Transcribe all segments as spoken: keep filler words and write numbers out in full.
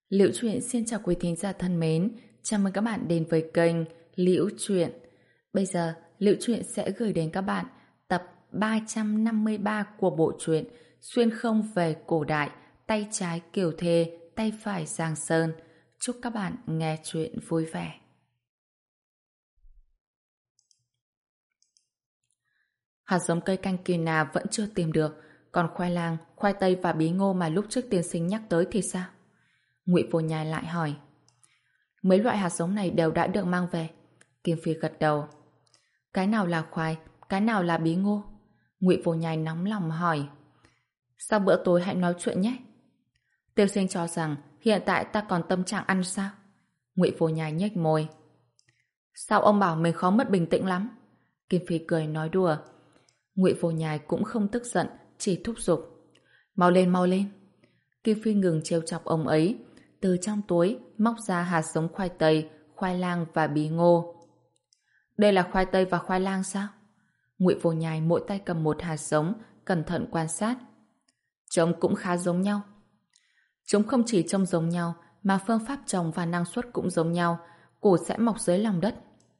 Liễu Chuyện xin chào quý thính giả thân mến, chào mừng các bạn đến với kênh Liễu Chuyện. Bây giờ, Liễu Chuyện sẽ gửi đến các bạn tập ba trăm năm mươi ba của bộ truyện Xuyên không về cổ đại, tay trái Kiều Thê, tay phải Giang Sơn. Chúc các bạn nghe chuyện vui vẻ. Hạt giống cây canh Kina vẫn chưa tìm được, còn khoai lang, khoai tây và bí ngô mà lúc trước tiên sinh nhắc tới thì sao? Ngụy Vô Nhai lại hỏi. Mấy loại hạt giống này đều đã được mang về. Kim Phi gật đầu. Cái nào là khoai, cái nào là bí ngô? Ngụy Vô Nhai nóng lòng hỏi. Sau bữa tối hãy nói chuyện nhé. Tiêu Sinh cho rằng hiện tại ta còn tâm trạng ăn sao? Ngụy Vô Nhai nhếch môi. Sao ông bảo mình khó mất bình tĩnh lắm? Kim Phi cười nói đùa. Ngụy Vô Nhai cũng không tức giận, chỉ thúc giục. Mau lên, mau lên. Kim Phi ngừng trêu chọc ông ấy, từ trong túi móc ra hạt giống khoai tây, khoai lang và bí ngô. Đây là khoai tây và khoai lang sao? Ngụy Vô Nhai mỗi tay cầm một hạt giống, cẩn thận quan sát. Trông cũng khá giống nhau. Chúng không chỉ trông giống nhau, mà phương pháp trồng và năng suất cũng giống nhau, củ sẽ mọc dưới lòng đất.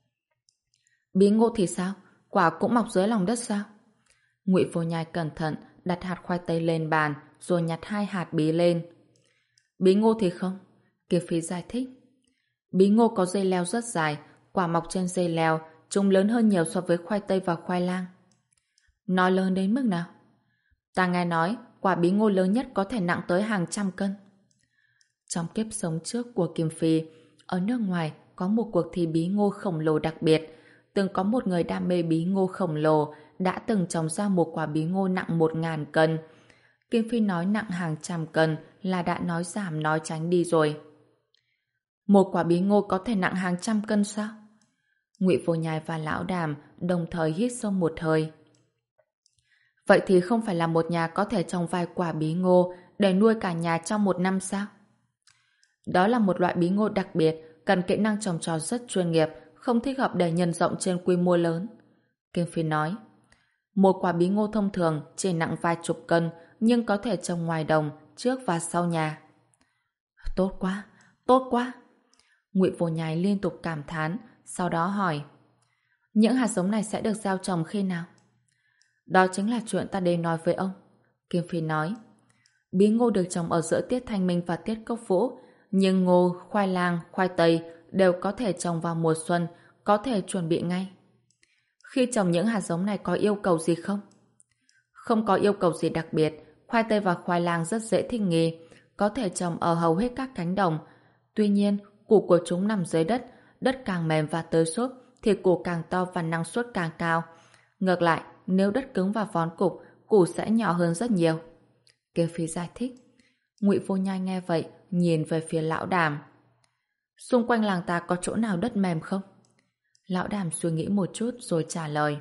Bí ngô thì sao? Quả cũng mọc dưới lòng đất sao? Ngụy Vô Nhai cẩn thận đặt hạt khoai tây lên bàn, rồi nhặt hai hạt bí lên. Bí ngô thì không. Kiều Phi giải thích. Bí ngô có dây leo rất dài, quả mọc trên dây leo, chúng lớn hơn nhiều so với khoai tây và khoai lang. Nó lớn đến mức nào? Ta nghe nói, quả bí ngô lớn nhất có thể nặng tới hàng trăm cân. Trong kiếp sống trước của Kim Phi, ở nước ngoài có một cuộc thi bí ngô khổng lồ đặc biệt. Từng có một người đam mê bí ngô khổng lồ đã từng trồng ra một quả bí ngô nặng một ngàn cân. Kim Phi nói nặng hàng trăm cân là đã nói giảm nói tránh đi rồi. Một quả bí ngô có thể nặng hàng trăm cân sao? Ngụy Vô Nhai và Lão Đàm đồng thời hít sâu một hơi. Vậy thì không phải là một nhà có thể trồng vài quả bí ngô để nuôi cả nhà trong một năm sao? Đó là một loại bí ngô đặc biệt, cần kỹ năng trồng trọt rất chuyên nghiệp, không thích hợp để nhân rộng trên quy mô lớn. Kim Phi nói. Một quả bí ngô thông thường chỉ nặng vài chục cân, nhưng có thể trồng ngoài đồng, trước và sau nhà. Tốt quá, tốt quá. Ngụy Vô Nhai liên tục cảm thán, sau đó hỏi. Những hạt giống này sẽ được gieo trồng khi nào? Đó chính là chuyện ta đến nói với ông. Kim Phi nói. Bí ngô được trồng ở giữa tiết thanh minh và tiết cốc vũ, nhưng ngô, khoai lang, khoai tây đều có thể trồng vào mùa xuân, có thể chuẩn bị ngay. Khi trồng những hạt giống này có yêu cầu gì không? Không có yêu cầu gì đặc biệt, khoai tây và khoai lang rất dễ thích nghi, có thể trồng ở hầu hết các cánh đồng. Tuy nhiên, củ của chúng nằm dưới đất, đất càng mềm và tơi xốp thì củ càng to và năng suất càng cao. Ngược lại, nếu đất cứng và vón cục, củ sẽ nhỏ hơn rất nhiều. Kiều Phi giải thích. Ngụy Vô Nhai nghe vậy, nhìn về phía Lão Đàm. Xung quanh làng ta có chỗ nào đất mềm không? Lão Đàm suy nghĩ một chút rồi trả lời.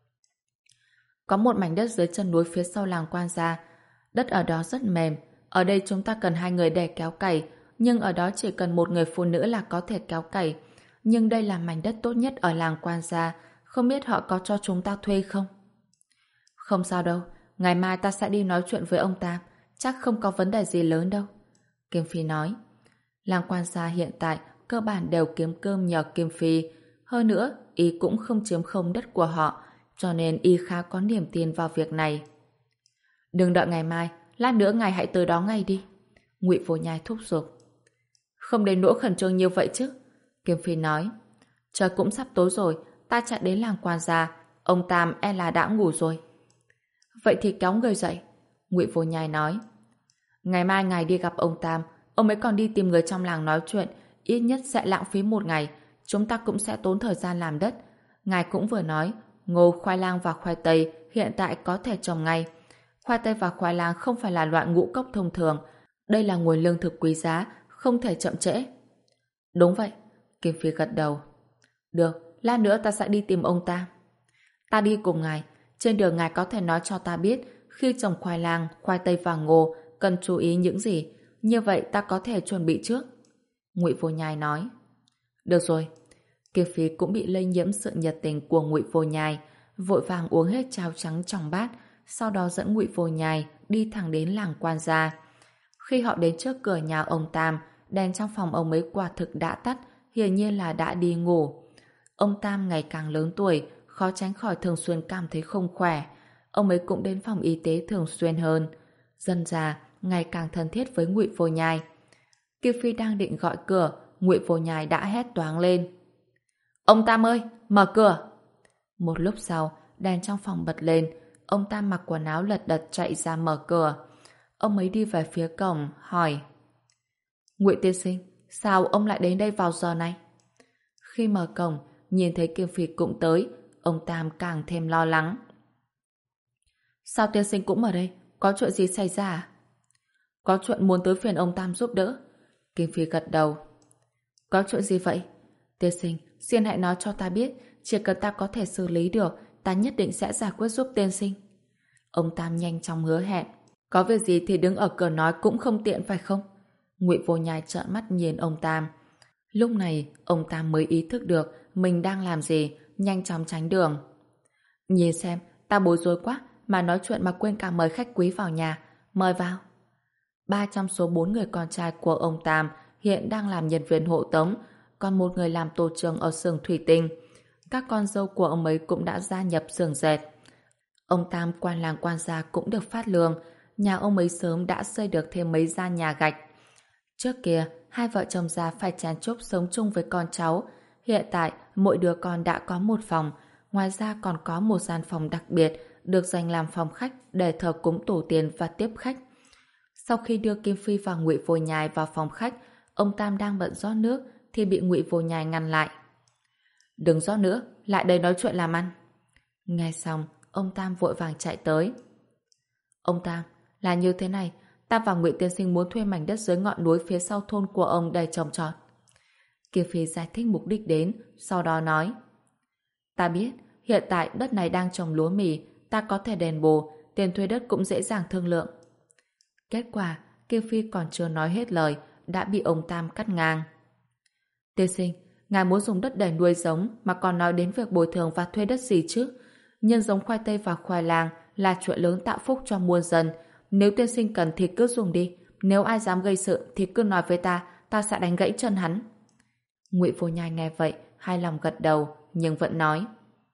Có một mảnh đất dưới chân núi phía sau làng Quan Gia. Đất ở đó rất mềm. Ở đây chúng ta cần hai người để kéo cày, nhưng ở đó chỉ cần một người phụ nữ là có thể kéo cày. Nhưng đây là mảnh đất tốt nhất ở làng Quan Gia. Không biết họ có cho chúng ta thuê không? Không sao đâu. Ngày mai ta sẽ đi nói chuyện với ông ta. Chắc không có vấn đề gì lớn đâu. Kim Phi nói. Làng Quan Gia hiện tại cơ bản đều kiếm cơm nhờ Kim Phi. Hơn nữa, y cũng không chiếm không đất của họ, cho nên y khá có niềm tin vào việc này. Đừng đợi ngày mai, lát nữa ngài hãy tới đó ngay đi. Ngụy Vô Nhai thúc giục. Không đến nỗi khẩn trương như vậy chứ. Kim Phi nói. Trời cũng sắp tối rồi, ta chạy đến làng Quan Gia, ông Tam e là đã ngủ rồi. Vậy thì kéo người dậy. Ngụy Vô Nhai nói. Ngày mai ngài đi gặp ông Tam, ông ấy còn đi tìm người trong làng nói chuyện, ít nhất sẽ lãng phí một ngày. Chúng ta cũng sẽ tốn thời gian làm đất. Ngài cũng vừa nói, ngô, khoai lang và khoai tây hiện tại có thể trồng ngay. Khoai tây và khoai lang không phải là loại ngũ cốc thông thường. Đây là nguồn lương thực quý giá, không thể chậm trễ. Đúng vậy. Kim Phi gật đầu. Được, lát nữa ta sẽ đi tìm ông ta. Ta đi cùng ngài. Trên đường ngài có thể nói cho ta biết khi trồng khoai lang, khoai tây và ngô cần chú ý những gì. Như vậy ta có thể chuẩn bị trước. Ngụy Vô Nhai nói. Được rồi. Kiều Phi cũng bị lây nhiễm sự nhiệt tình của Ngụy Vô Nhai, vội vàng uống hết cháo trắng trong bát, sau đó dẫn Ngụy Vô Nhai đi thẳng đến làng Quan Gia. Khi họ đến trước cửa nhà ông Tam, đèn trong phòng ông ấy quả thực đã tắt, hiển nhiên là đã đi ngủ. Ông Tam ngày càng lớn tuổi, khó tránh khỏi thường xuyên cảm thấy không khỏe. Ông ấy cũng đến phòng y tế thường xuyên hơn. Dần dà, ngày càng thân thiết với Ngụy Vô Nhai. Kiều Phi đang định gọi cửa, Ngụy Vô Nhai đã hét toáng lên. Ông Tam ơi, mở cửa! Một lúc sau, đèn trong phòng bật lên, ông Tam mặc quần áo lật đật chạy ra mở cửa. Ông ấy đi về phía cổng, hỏi. Ngụy tiên sinh, sao ông lại đến đây vào giờ này? Khi mở cổng, nhìn thấy Kiều Phi cũng tới, ông Tam càng thêm lo lắng. Sao tiên sinh cũng ở đây? Có chuyện gì xảy ra à? Có chuyện muốn tới phiền ông Tam giúp đỡ. Kim Phi gật đầu. Có chuyện gì vậy? Tiên sinh, xin hãy nói cho ta biết, chỉ cần ta có thể xử lý được, ta nhất định sẽ giải quyết giúp tiên sinh. Ông Tam nhanh chóng hứa hẹn. Có việc gì thì đứng ở cửa nói cũng không tiện phải không? Ngụy Vô Nhai trợn mắt nhìn ông Tam. Lúc này, ông Tam mới ý thức được mình đang làm gì, nhanh chóng tránh đường. Nhìn xem, ta bối rối quá, mà nói chuyện mà quên cả mời khách quý vào nhà. Mời vào. Ba trong số bốn người con trai của ông Tam hiện đang làm nhân viên hộ tống, còn một người làm tổ trưởng ở xưởng thủy tinh. Các con dâu của ông ấy cũng đã gia nhập xưởng dệt. Ông Tam quan làng quan gia cũng được phát lương, nhà ông ấy sớm đã xây được thêm mấy gian nhà gạch. Trước kia, hai vợ chồng già phải chen chúc sống chung với con cháu. Hiện tại, mỗi đứa con đã có một phòng, ngoài ra còn có một gian phòng đặc biệt được dành làm phòng khách để thờ cúng tổ tiên và tiếp khách. Sau khi đưa Kim Phi và Ngụy Vô Nhai vào phòng khách, ông Tam đang bận rót nước thì bị Ngụy Vô Nhai ngăn lại. Đừng rót nữa, lại đây nói chuyện làm ăn. Nghe xong, ông Tam vội vàng chạy tới. Ông Tam, là như thế này, ta và Ngụy tiên sinh muốn thuê mảnh đất dưới ngọn núi phía sau thôn của ông để trồng trọt. Kim Phi giải thích mục đích đến, sau đó nói. Ta biết, hiện tại đất này đang trồng lúa mì, ta có thể đền bù, tiền thuê đất cũng dễ dàng thương lượng. Kết quả, Kim Phi còn chưa nói hết lời, đã bị ông Tam cắt ngang. Tiên sinh, ngài muốn dùng đất để nuôi giống mà còn nói đến việc bồi thường và thuê đất gì chứ? Nhân giống khoai tây và khoai lang là chuyện lớn tạo phúc cho muôn dân. Nếu tiên sinh cần thì cứ dùng đi. Nếu ai dám gây sự thì cứ nói với ta, ta sẽ đánh gãy chân hắn. Ngụy Vô Nhai nghe vậy, hài lòng gật đầu, nhưng vẫn nói.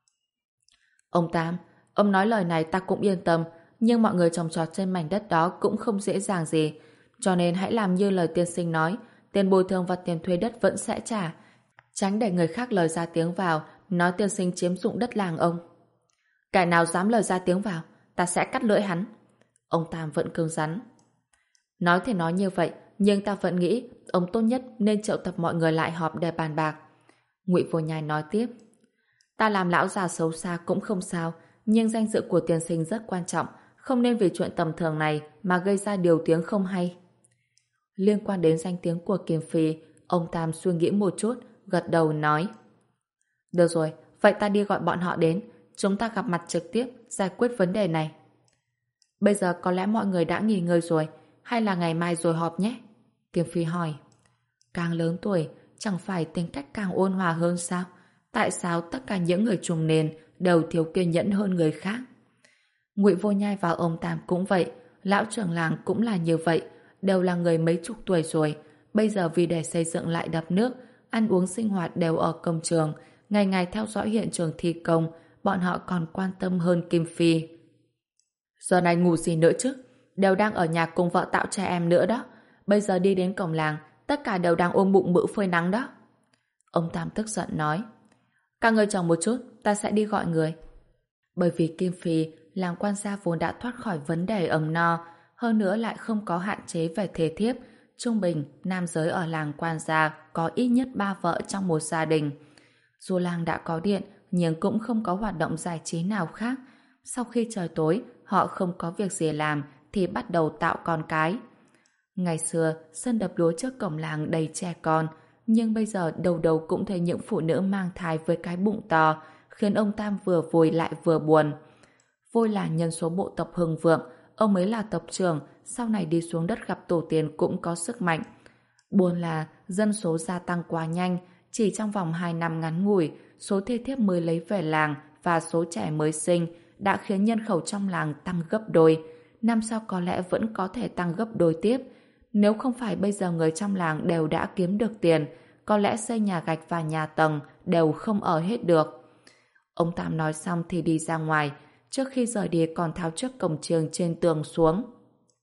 Ông Tam, ông nói lời này ta cũng yên tâm, nhưng mọi người trồng trọt trên mảnh đất đó cũng không dễ dàng gì. Cho nên hãy làm như lời tiên sinh nói, tiền bồi thường và tiền thuê đất vẫn sẽ trả. Tránh để người khác lời ra tiếng vào, nói tiên sinh chiếm dụng đất làng ông. Kẻ nào dám lời ra tiếng vào, ta sẽ cắt lưỡi hắn. Ông Tam vẫn cứng rắn. Nói thì nói như vậy, nhưng ta vẫn nghĩ ông tốt nhất nên triệu tập mọi người lại họp để bàn bạc. Ngụy Vô Nhai nói tiếp. Ta làm lão già xấu xa cũng không sao, nhưng danh dự của tiên sinh rất quan trọng, không nên vì chuyện tầm thường này mà gây ra điều tiếng không hay. Liên quan đến danh tiếng của Kim Phi, ông Tam suy nghĩ một chút, gật đầu nói. Được rồi, vậy ta đi gọi bọn họ đến, chúng ta gặp mặt trực tiếp, giải quyết vấn đề này. Bây giờ có lẽ mọi người đã nghỉ ngơi rồi, hay là ngày mai rồi họp nhé? Kim Phi hỏi. Càng lớn tuổi, chẳng phải tính cách càng ôn hòa hơn sao? Tại sao tất cả những người trùng niên đều thiếu kiên nhẫn hơn người khác? Ngụy Vô Nhai và ông Tam cũng vậy, lão trưởng làng cũng là như vậy, đều là người mấy chục tuổi rồi. Bây giờ vì để xây dựng lại đập nước, ăn uống sinh hoạt đều ở công trường, ngày ngày theo dõi hiện trường thi công, bọn họ còn quan tâm hơn Kim Phi. Giờ này ngủ gì nữa chứ? Đều đang ở nhà cùng vợ tạo trẻ em nữa đó. Bây giờ đi đến cổng làng, tất cả đều đang ôm bụng bự phơi nắng đó. Ông Tam tức giận nói. Các ngươi chờ một chút, ta sẽ đi gọi người. Bởi vì Kim Phi, làng quan gia vốn đã thoát khỏi vấn đề ấm no, hơn nữa lại không có hạn chế về thế thiếp. Trung bình, nam giới ở làng quan gia có ít nhất ba vợ trong một gia đình. Dù làng đã có điện, nhưng cũng không có hoạt động giải trí nào khác. Sau khi trời tối, họ không có việc gì làm thì bắt đầu tạo con cái. Ngày xưa, sân đập lúa trước cổng làng đầy trẻ con, nhưng bây giờ đầu đầu cũng thấy những phụ nữ mang thai với cái bụng to, khiến ông Tam vừa vui lại vừa buồn. Vui là nhân số bộ tộc hưng vượng, ông ấy là tộc trưởng, sau này đi xuống đất gặp tổ tiên cũng có sức mạnh. Buồn là dân số gia tăng quá nhanh, chỉ trong vòng hai năm ngắn ngủi, số thê thiếp mới lấy về làng và số trẻ mới sinh đã khiến nhân khẩu trong làng tăng gấp đôi. Năm sau có lẽ vẫn có thể tăng gấp đôi tiếp. Nếu không phải bây giờ người trong làng đều đã kiếm được tiền, có lẽ xây nhà gạch và nhà tầng đều không ở hết được. Ông Tam nói xong thì đi ra ngoài, trước khi rời đi còn tháo chiếc cổng chiêng trên tường xuống.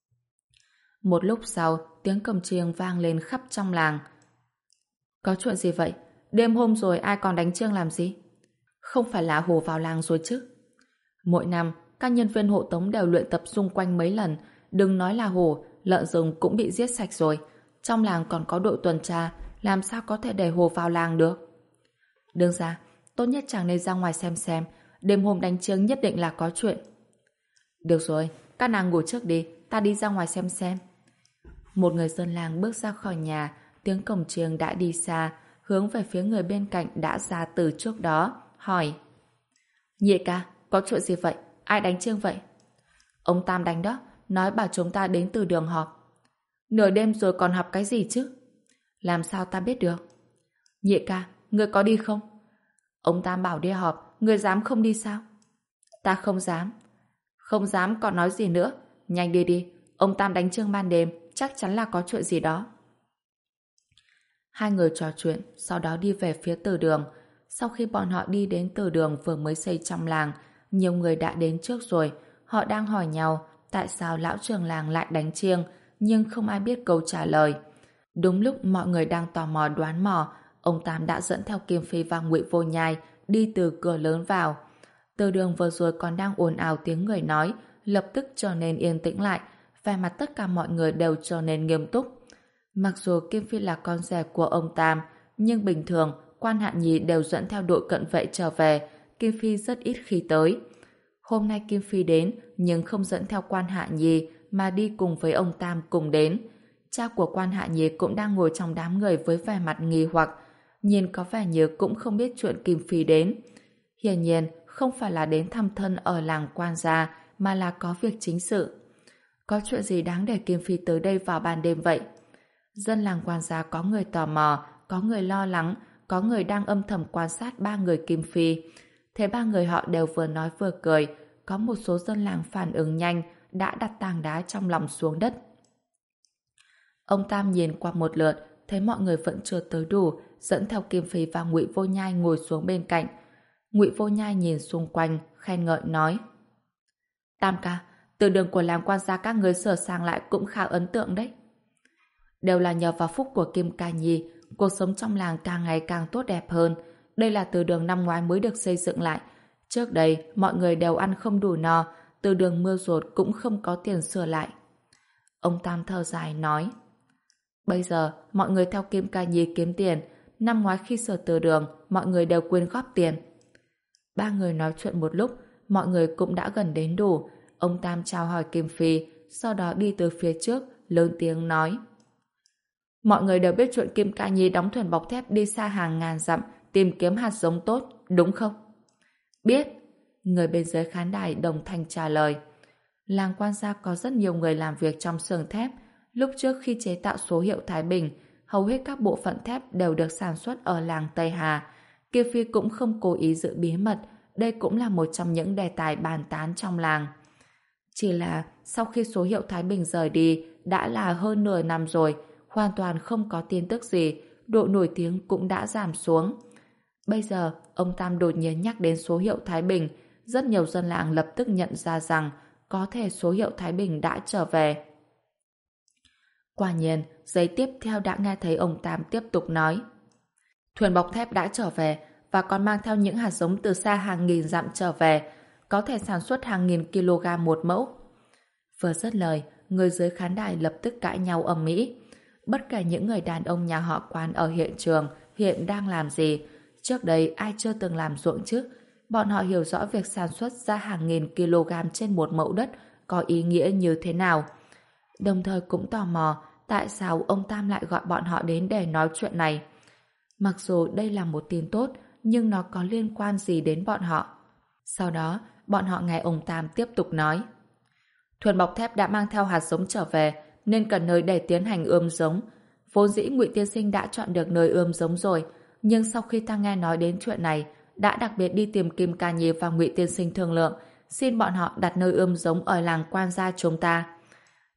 Một lúc sau, tiếng cổng chiêng vang lên khắp trong làng. Có chuyện gì vậy? Đêm hôm rồi ai còn đánh chiêng làm gì? Không phải là Hồ vào làng rồi chứ? Mỗi năm, các nhân viên hộ tống đều luyện tập xung quanh mấy lần. Đừng nói là Hồ, lợn rừng cũng bị giết sạch rồi. Trong làng còn có đội tuần tra, làm sao có thể để Hồ vào làng được? Đương ra, tốt nhất chàng nên ra ngoài xem xem. Đêm hôm đánh chiêng nhất định là có chuyện. Được rồi, các nàng ngủ trước đi, ta đi ra ngoài xem xem. Một người dân làng bước ra khỏi nhà, tiếng cổng chiêng đã đi xa, hướng về phía người bên cạnh đã ra từ trước đó, hỏi: Nhị ca, có chuyện gì vậy? Ai đánh chiêng vậy? Ông Tam đánh đó, nói bảo chúng ta đến từ đường họp. Nửa đêm rồi còn học cái gì chứ? Làm sao ta biết được? Nhị ca, ngươi có đi không? Ông Tam bảo đi họp, ngươi dám không đi sao? Ta không dám. Không dám còn nói gì nữa? Nhanh đi đi, ông Tam đánh chiêng ban đêm, chắc chắn là có chuyện gì đó. Hai người trò chuyện, sau đó đi về phía từ đường. Sau khi bọn họ đi đến từ đường vừa mới xây trong làng, nhiều người đã đến trước rồi. Họ đang hỏi nhau tại sao lão trưởng làng lại đánh chiêng, nhưng không ai biết câu trả lời. Đúng lúc mọi người đang tò mò đoán mò, ông Tam đã dẫn theo Kim Phi và Ngụy Vô Nhai đi từ cửa lớn vào. Từ đường vừa rồi còn đang ồn ào tiếng người nói, lập tức trở nên yên tĩnh lại, vẻ mặt tất cả mọi người đều trở nên nghiêm túc. Mặc dù Kim Phi là con rể của ông Tam, nhưng bình thường Quan Hạ Nhi đều dẫn theo đội cận vệ trở về, Kim Phi rất ít khi tới. Hôm nay Kim Phi đến, nhưng không dẫn theo Quan Hạ Nhi mà đi cùng với ông Tam cùng đến. Cha của Quan Hạ Nhi cũng đang ngồi trong đám người với vẻ mặt nghi hoặc, nhìn có vẻ như cũng không biết chuyện Kim Phi đến. Hiển nhiên, không phải là đến thăm thân ở làng Quan gia, mà là có việc chính sự. Có chuyện gì đáng để Kim Phi tới đây vào ban đêm vậy? Dân làng Quan gia có người tò mò, có người lo lắng, có người đang âm thầm quan sát ba người Kim Phi. Thế ba người họ đều vừa nói vừa cười, có một số dân làng phản ứng nhanh, đã đặt tảng đá trong lòng xuống đất. Ông Tam nhìn qua một lượt, thấy mọi người vẫn chưa tới đủ, dẫn theo Kim Phi và Ngụy Vô Nhai ngồi xuống bên cạnh. Ngụy Vô Nhai nhìn xung quanh, khen ngợi nói: Tam ca, từ đường của làng Quan gia các người sửa sang lại cũng khá ấn tượng đấy. Đều là nhờ vào phúc của Kim Ca Nhi, cuộc sống trong làng càng ngày càng tốt đẹp hơn. Đây là từ đường năm ngoái mới được xây dựng lại. Trước đây, mọi người đều ăn không đủ no, từ đường mưa rột cũng không có tiền sửa lại. Ông Tam thở dài nói: Bây giờ, mọi người theo Kim Ca Nhi kiếm tiền. Năm ngoái khi sửa từ đường, mọi người đều quyên góp tiền. Ba người nói chuyện một lúc, mọi người cũng đã gần đến đủ. Ông Tam chào hỏi Kim Phi, sau đó đi từ phía trước, lớn tiếng nói: Mọi người đều biết chuyện Kim Ca Nhi đóng thuyền bọc thép đi xa hàng ngàn dặm tìm kiếm hạt giống tốt, đúng không? Biết. Người bên dưới khán đài đồng thanh trả lời. Làng Quan gia có rất nhiều người làm việc trong xưởng thép. Lúc trước khi chế tạo số hiệu Thái Bình, hầu hết các bộ phận thép đều được sản xuất ở làng Tây Hà. Kim Phi cũng không cố ý giữ bí mật, đây cũng là một trong những đề tài bàn tán trong làng. Chỉ là sau khi số hiệu Thái Bình rời đi, đã là hơn nửa năm rồi, hoàn toàn không có tin tức gì, độ nổi tiếng cũng đã giảm xuống. Bây giờ, ông Tam đột nhiên nhắc đến số hiệu Thái Bình, rất nhiều dân làng lập tức nhận ra rằng có thể số hiệu Thái Bình đã trở về. Quả nhiên, giây tiếp theo đã nghe thấy ông Tam tiếp tục nói: Thuyền bọc thép đã trở về và còn mang theo những hạt giống từ xa hàng nghìn dặm trở về, có thể sản xuất hàng nghìn kg một mẫu. Vừa dứt lời, người dưới khán đài lập tức cãi nhau ầm ĩ. Bất kể những người đàn ông nhà họ Quan ở hiện trường hiện đang làm gì, trước đây ai chưa từng làm ruộng chứ? Bọn họ hiểu rõ việc sản xuất ra hàng nghìn kg trên một mẫu đất có ý nghĩa như thế nào. Đồng thời cũng tò mò tại sao ông Tam lại gọi bọn họ đến để nói chuyện này. Mặc dù đây là một tin tốt, nhưng nó có liên quan gì đến bọn họ? Sau đó, bọn họ nghe ông Tam tiếp tục nói: Thuyền bọc thép đã mang theo hạt giống trở về, nên cần nơi để tiến hành ươm giống. Vốn dĩ Ngụy tiên sinh đã chọn được nơi ươm giống rồi, nhưng sau khi ta nghe nói đến chuyện này, đã đặc biệt đi tìm Kim Ca Nhi và Ngụy tiên sinh thương lượng, xin bọn họ đặt nơi ươm giống ở làng Quan gia chúng ta.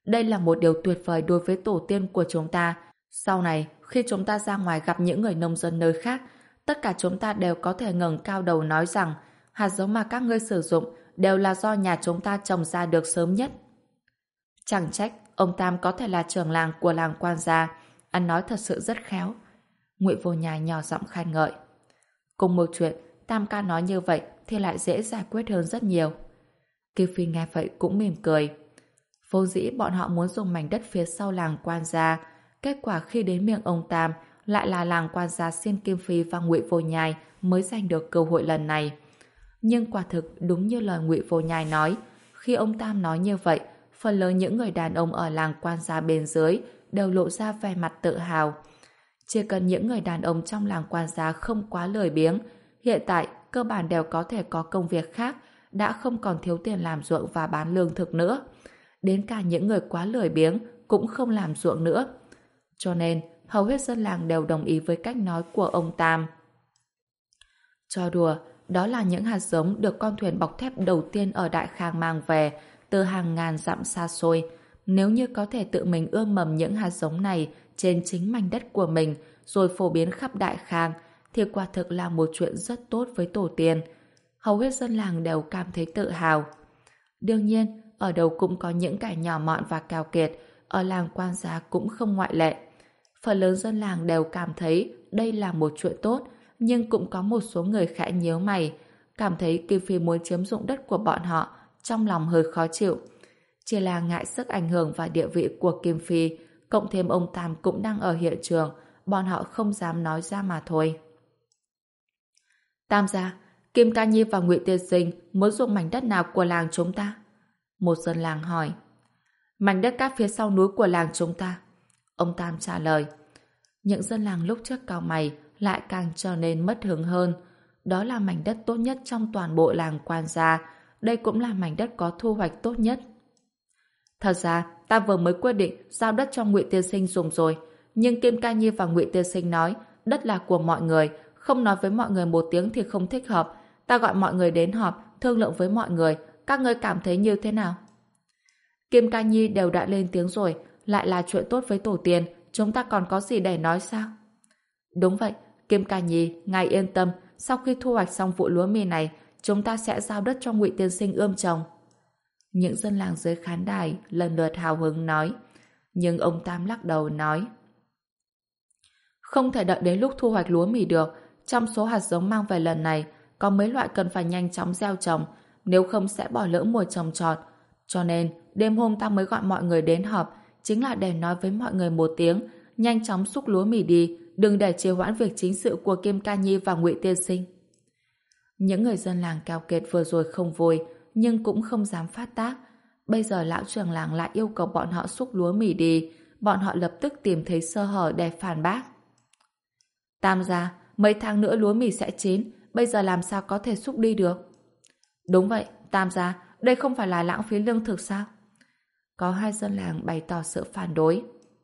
Đây là một điều tuyệt vời đối với tổ tiên của chúng ta. Sau này, khi chúng ta ra ngoài gặp những người nông dân nơi khác, tất cả chúng ta đều có thể ngẩng cao đầu nói rằng hạt giống mà các ngươi sử dụng đều là do nhà chúng ta trồng ra được sớm nhất. Chẳng trách, ông Tam có thể là trưởng làng của làng Quan Gia. Anh nói thật sự rất khéo. Ngụy Vô Nhai nhỏ giọng khen ngợi. Cùng một chuyện, Tam ca nói như vậy thì lại dễ giải quyết hơn rất nhiều. Kim Phi nghe vậy cũng mỉm cười. Vô dĩ bọn họ muốn dùng mảnh đất phía sau làng Quan Gia. Kết quả khi đến miệng ông Tam lại là làng Quan Gia xin Kim Phi và Ngụy Vô Nhai mới giành được cơ hội lần này. Nhưng quả thực đúng như lời Ngụy Vô Nhai nói, khi ông Tam nói như vậy, phần lớn những người đàn ông ở làng Quan Gia bên dưới đều lộ ra vẻ mặt tự hào. Chỉ cần những người đàn ông trong làng Quan Gia không quá lười biếng, hiện tại cơ bản đều có thể có công việc khác, đã không còn thiếu tiền làm ruộng và bán lương thực nữa. Đến cả những người quá lười biếng cũng không làm ruộng nữa. Cho nên, hầu hết dân làng đều đồng ý với cách nói của ông Tam. Cho đùa, đó là những hạt giống được con thuyền bọc thép đầu tiên ở Đại Khang mang về từ hàng ngàn dặm xa xôi. Nếu như có thể tự mình ươm mầm những hạt giống này trên chính mảnh đất của mình rồi phổ biến khắp Đại Khang thì quả thực là một chuyện rất tốt với tổ tiên. Hầu hết dân làng đều cảm thấy tự hào. Đương nhiên, ở đâu cũng có những kẻ nhỏ mọn và keo kiệt, ở làng Quan Gia cũng không ngoại lệ. Phần lớn dân làng đều cảm thấy đây là một chuyện tốt, nhưng cũng có một số người khẽ nhíu mày, cảm thấy Kim Phi muốn chiếm dụng đất của bọn họ, trong lòng hơi khó chịu. Chỉ là ngại sức ảnh hưởng và địa vị của Kim Phi, cộng thêm ông Tam cũng đang ở hiện trường, bọn họ không dám nói ra mà thôi. Tam gia, Kim Ca Nhi và Ngụy Tiên Sinh muốn dùng mảnh đất nào của làng chúng ta? Một dân làng hỏi. Mảnh đất cát phía sau núi của làng chúng ta. Ông Tam trả lời. Những dân làng lúc trước cau mày lại càng trở nên mất hứng hơn. Đó là mảnh đất tốt nhất trong toàn bộ làng Quan Gia. Đây cũng là mảnh đất có thu hoạch tốt nhất. Thật ra, ta vừa mới quyết định giao đất cho Ngụy Tiên Sinh dùng rồi. Nhưng Kim Ca Nhi và Ngụy Tiên Sinh nói đất là của mọi người, không nói với mọi người một tiếng thì không thích hợp. Ta gọi mọi người đến họp, thương lượng với mọi người. Các ngươi cảm thấy như thế nào? Kim Ca Nhi đều đã lên tiếng rồi, lại là chuyện tốt với tổ tiên, chúng ta còn có gì để nói sao? Đúng vậy, Kim Ca Nhi, ngài yên tâm, sau khi thu hoạch xong vụ lúa mì này, chúng ta sẽ giao đất cho Ngụy Tiên Sinh ươm trồng. Những dân làng dưới khán đài lần lượt hào hứng nói, nhưng ông Tam lắc đầu nói, không thể đợi đến lúc thu hoạch lúa mì được. Trong số hạt giống mang về lần này, có mấy loại cần phải nhanh chóng gieo trồng, nếu không sẽ bỏ lỡ mùa trồng trọt. Cho nên, đêm hôm ta mới gọi mọi người đến họp, chính là để nói với mọi người một tiếng, nhanh chóng xúc lúa mì đi, đừng để trì hoãn việc chính sự của Kim Ca Nhi và Ngụy Tiên Sinh. Những người dân làng keo kiệt vừa rồi không vui, nhưng cũng không dám phát tác. Bây giờ lão trưởng làng lại yêu cầu bọn họ xúc lúa mì đi, bọn họ lập tức tìm thấy sơ hở để phản bác. Tam gia, mấy tháng nữa lúa mì sẽ chín, bây giờ làm sao có thể xúc đi được? Đúng vậy, Tam gia, đây không phải là lãng phí lương thực sao? Có hai dân làng bày tỏ sự phản đối.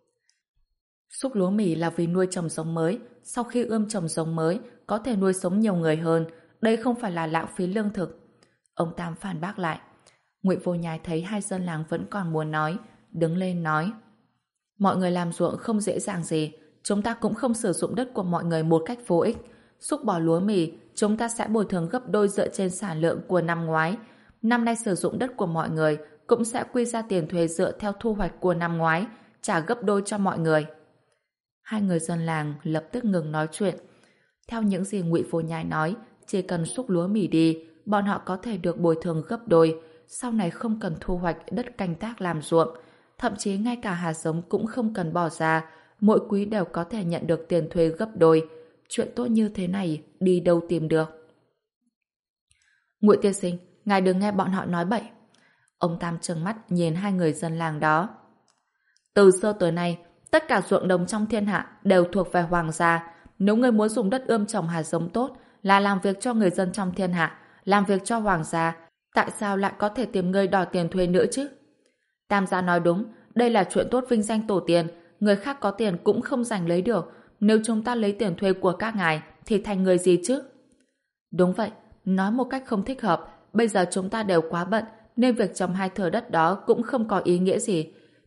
Xúc lúa mì là vì nuôi trồng giống mới, sau khi ươm trồng giống mới, có thể nuôi sống nhiều người hơn, đây không phải là lãng phí lương thực. Ông Tam phản bác lại. Ngụy Vô Nhai thấy hai dân làng vẫn còn muốn nói, đứng lên nói. Mọi người làm ruộng không dễ dàng gì, chúng ta cũng không sử dụng đất của mọi người một cách vô ích. Xúc bỏ lúa mì, chúng ta sẽ bồi thường gấp đôi dựa trên sản lượng của năm ngoái. Năm nay sử dụng đất của mọi người cũng sẽ quy ra tiền thuê dựa theo thu hoạch của năm ngoái, trả gấp đôi cho mọi người. Hai người dân làng lập tức ngừng nói chuyện. Theo những gì Ngụy Vô Nhai nói, chỉ cần xúc lúa mì đi, bọn họ có thể được bồi thường gấp đôi, sau này không cần thu hoạch đất canh tác làm ruộng, thậm chí ngay cả hạt giống cũng không cần bỏ ra, mỗi quý đều có thể nhận được tiền thuê gấp đôi. Chuyện tốt như thế này đi đâu tìm được? Ngụy Tiên Sinh, ngài đừng nghe bọn họ nói bậy. Ông Tam trừng mắt nhìn hai người dân làng đó. Từ xưa tới nay, tất cả ruộng đồng trong thiên hạ đều thuộc về hoàng gia. Nếu ngươi muốn dùng đất ươm trồng hạt giống tốt là làm việc cho người dân trong thiên hạ, làm việc cho hoàng gia, tại sao lại có thể tìm ngươi đòi tiền thuê nữa chứ? Tam gia nói đúng, đây là chuyện tốt vinh danh tổ tiên, người khác có tiền cũng không giành lấy được. Nếu chúng ta lấy tiền thuê của các ngài thì thành người gì chứ? Đúng vậy, nói một cách không thích hợp, bây giờ chúng ta đều quá bận nên việc trồng hai thửa đất đó cũng không có ý nghĩa gì.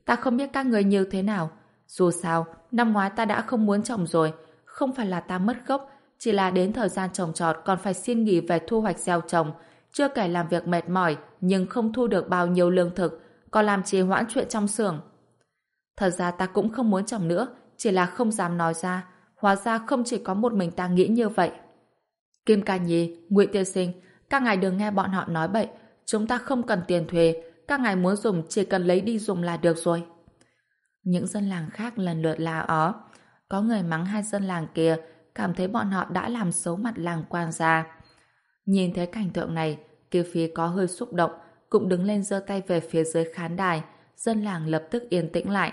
Ta không biết các người như thế nào. Dù sao, năm ngoái ta đã không muốn trồng rồi. Không phải là ta mất gốc, chỉ là đến thời gian trồng trọt còn phải xin nghỉ về thu hoạch gieo trồng. Chưa kể làm việc mệt mỏi, nhưng không thu được bao nhiêu lương thực, còn làm trì hoãn chuyện trong xưởng. Thật ra ta cũng không muốn trồng nữa, chỉ là không dám nói ra. Hóa ra không chỉ có một mình ta nghĩ như vậy. Kim Ca Nhi, Ngụy Tiên Sinh, các ngài đừng nghe bọn họ nói bậy. Chúng ta không cần tiền thuê, các ngài muốn dùng chỉ cần lấy đi dùng là được rồi. Những dân làng khác lần lượt la ó. Có người mắng hai dân làng kia, cảm thấy bọn họ đã làm xấu mặt làng Quan gia. Nhìn thấy cảnh tượng này, Kiều Phi có hơi xúc động, cũng đứng lên giơ tay về phía dưới khán đài. Dân làng lập tức yên tĩnh lại.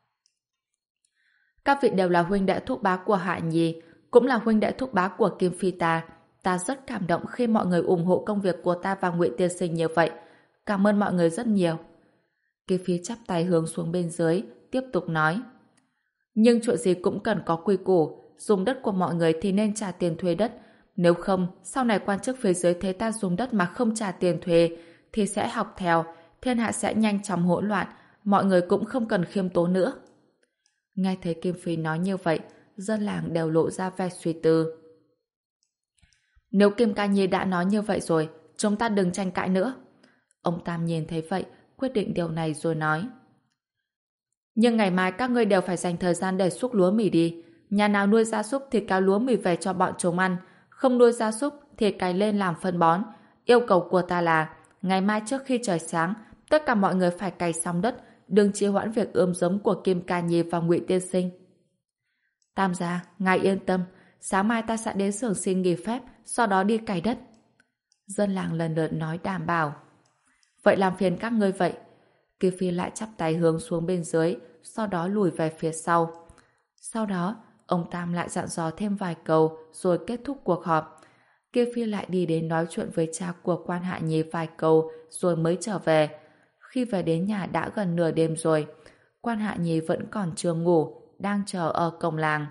Các vị đều là huynh đệ thúc bá của Hạ Nhi, cũng là huynh đệ thúc bá của Kim Phi ta. Ta rất cảm động khi mọi người ủng hộ công việc của ta và Ngụy Tiên Sinh như vậy. Cảm ơn mọi người rất nhiều. Kim Phi chắp tay hướng xuống bên dưới, tiếp tục nói. Nhưng chuyện gì cũng cần có quy củ, dùng đất của mọi người thì nên trả tiền thuê đất. Nếu không, sau này quan chức phía dưới thấy ta dùng đất mà không trả tiền thuê, thì sẽ học theo, thiên hạ sẽ nhanh chóng hỗn loạn, mọi người cũng không cần khiêm tốn nữa. Nghe thấy Kim Phi nói như vậy, dân làng đều lộ ra vẻ suy tư. Nếu Kim Ca Nhi đã nói như vậy rồi, chúng ta đừng tranh cãi nữa. Ông Tam nhìn thấy vậy, quyết định điều này rồi nói. Nhưng ngày mai các ngươi đều phải dành thời gian để xúc lúa mì đi. Nhà nào nuôi gia súc thì kéo lúa mì về cho bọn chúng ăn. Không nuôi gia súc thì cày lên làm phân bón. Yêu cầu của ta là ngày mai trước khi trời sáng, tất cả mọi người phải cày xong đất, đừng trì hoãn việc ươm giống của Kim Ca Nhi và Ngụy Tiên Sinh. Tam gia, ngài yên tâm, sáng mai ta sẽ đến xưởng xin nghỉ phép, sau đó đi cày đất. Dân làng lần lượt nói đảm bảo. Vậy làm phiền các ngươi vậy. Kim Phi lại chắp tay hướng xuống bên dưới, sau đó lùi về phía sau. Sau đó, ông Tam lại dặn dò thêm vài câu rồi kết thúc cuộc họp. Kim Phi lại đi đến nói chuyện với cha của Quan Hạ Nhi vài câu rồi mới trở về. Khi về đến nhà đã gần nửa đêm rồi, Quan Hạ Nhi vẫn còn chưa ngủ, đang chờ ở cổng làng.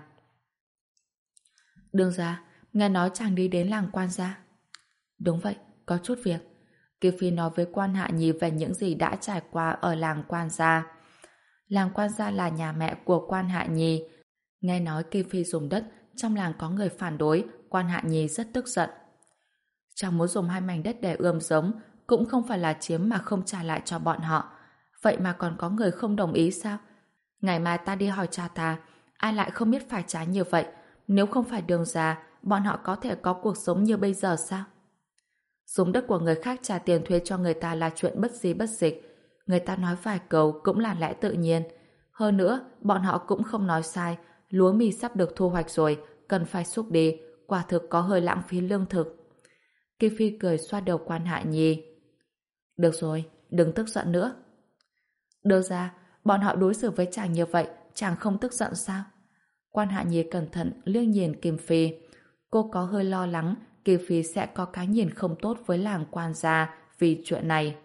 Đương gia, nghe nói chàng đi đến làng Quan gia. Đúng vậy, có chút việc. Kiều Phi nói với Quan Hạ Nhi về những gì đã trải qua ở làng Quan gia. Làng Quan gia là nhà mẹ của Quan Hạ Nhi. Nghe nói Kiều Phi dùng đất, trong làng có người phản đối, Quan Hạ Nhi rất tức giận. Chàng muốn dùng hai mảnh đất để ươm giống, cũng không phải là chiếm mà không trả lại cho bọn họ. Vậy mà còn có người không đồng ý sao? Ngày mai ta đi hỏi cha ta, ai lại không biết phải trái như vậy? Nếu không phải Đường gia, bọn họ có thể có cuộc sống như bây giờ sao? Dùng đất của người khác trả tiền thuê cho người ta là chuyện bất di bất dịch. Người ta nói vài câu cũng là lẽ tự nhiên. Hơn nữa, bọn họ cũng không nói sai. Lúa mì sắp được thu hoạch rồi, cần phải xúc đi. Quả thực có hơi lãng phí lương thực. Kim Phi cười xoa đầu Quan Hạ Nhi. Được rồi, đừng tức giận nữa. Đưa ra, bọn họ đối xử với chàng như vậy, chàng không tức giận sao? Quan Hạ Nhi cẩn thận liếc nhìn Kim Phi. Cô có hơi lo lắng Kim Phi sẽ có cái nhìn không tốt với làng Quan gia vì chuyện này.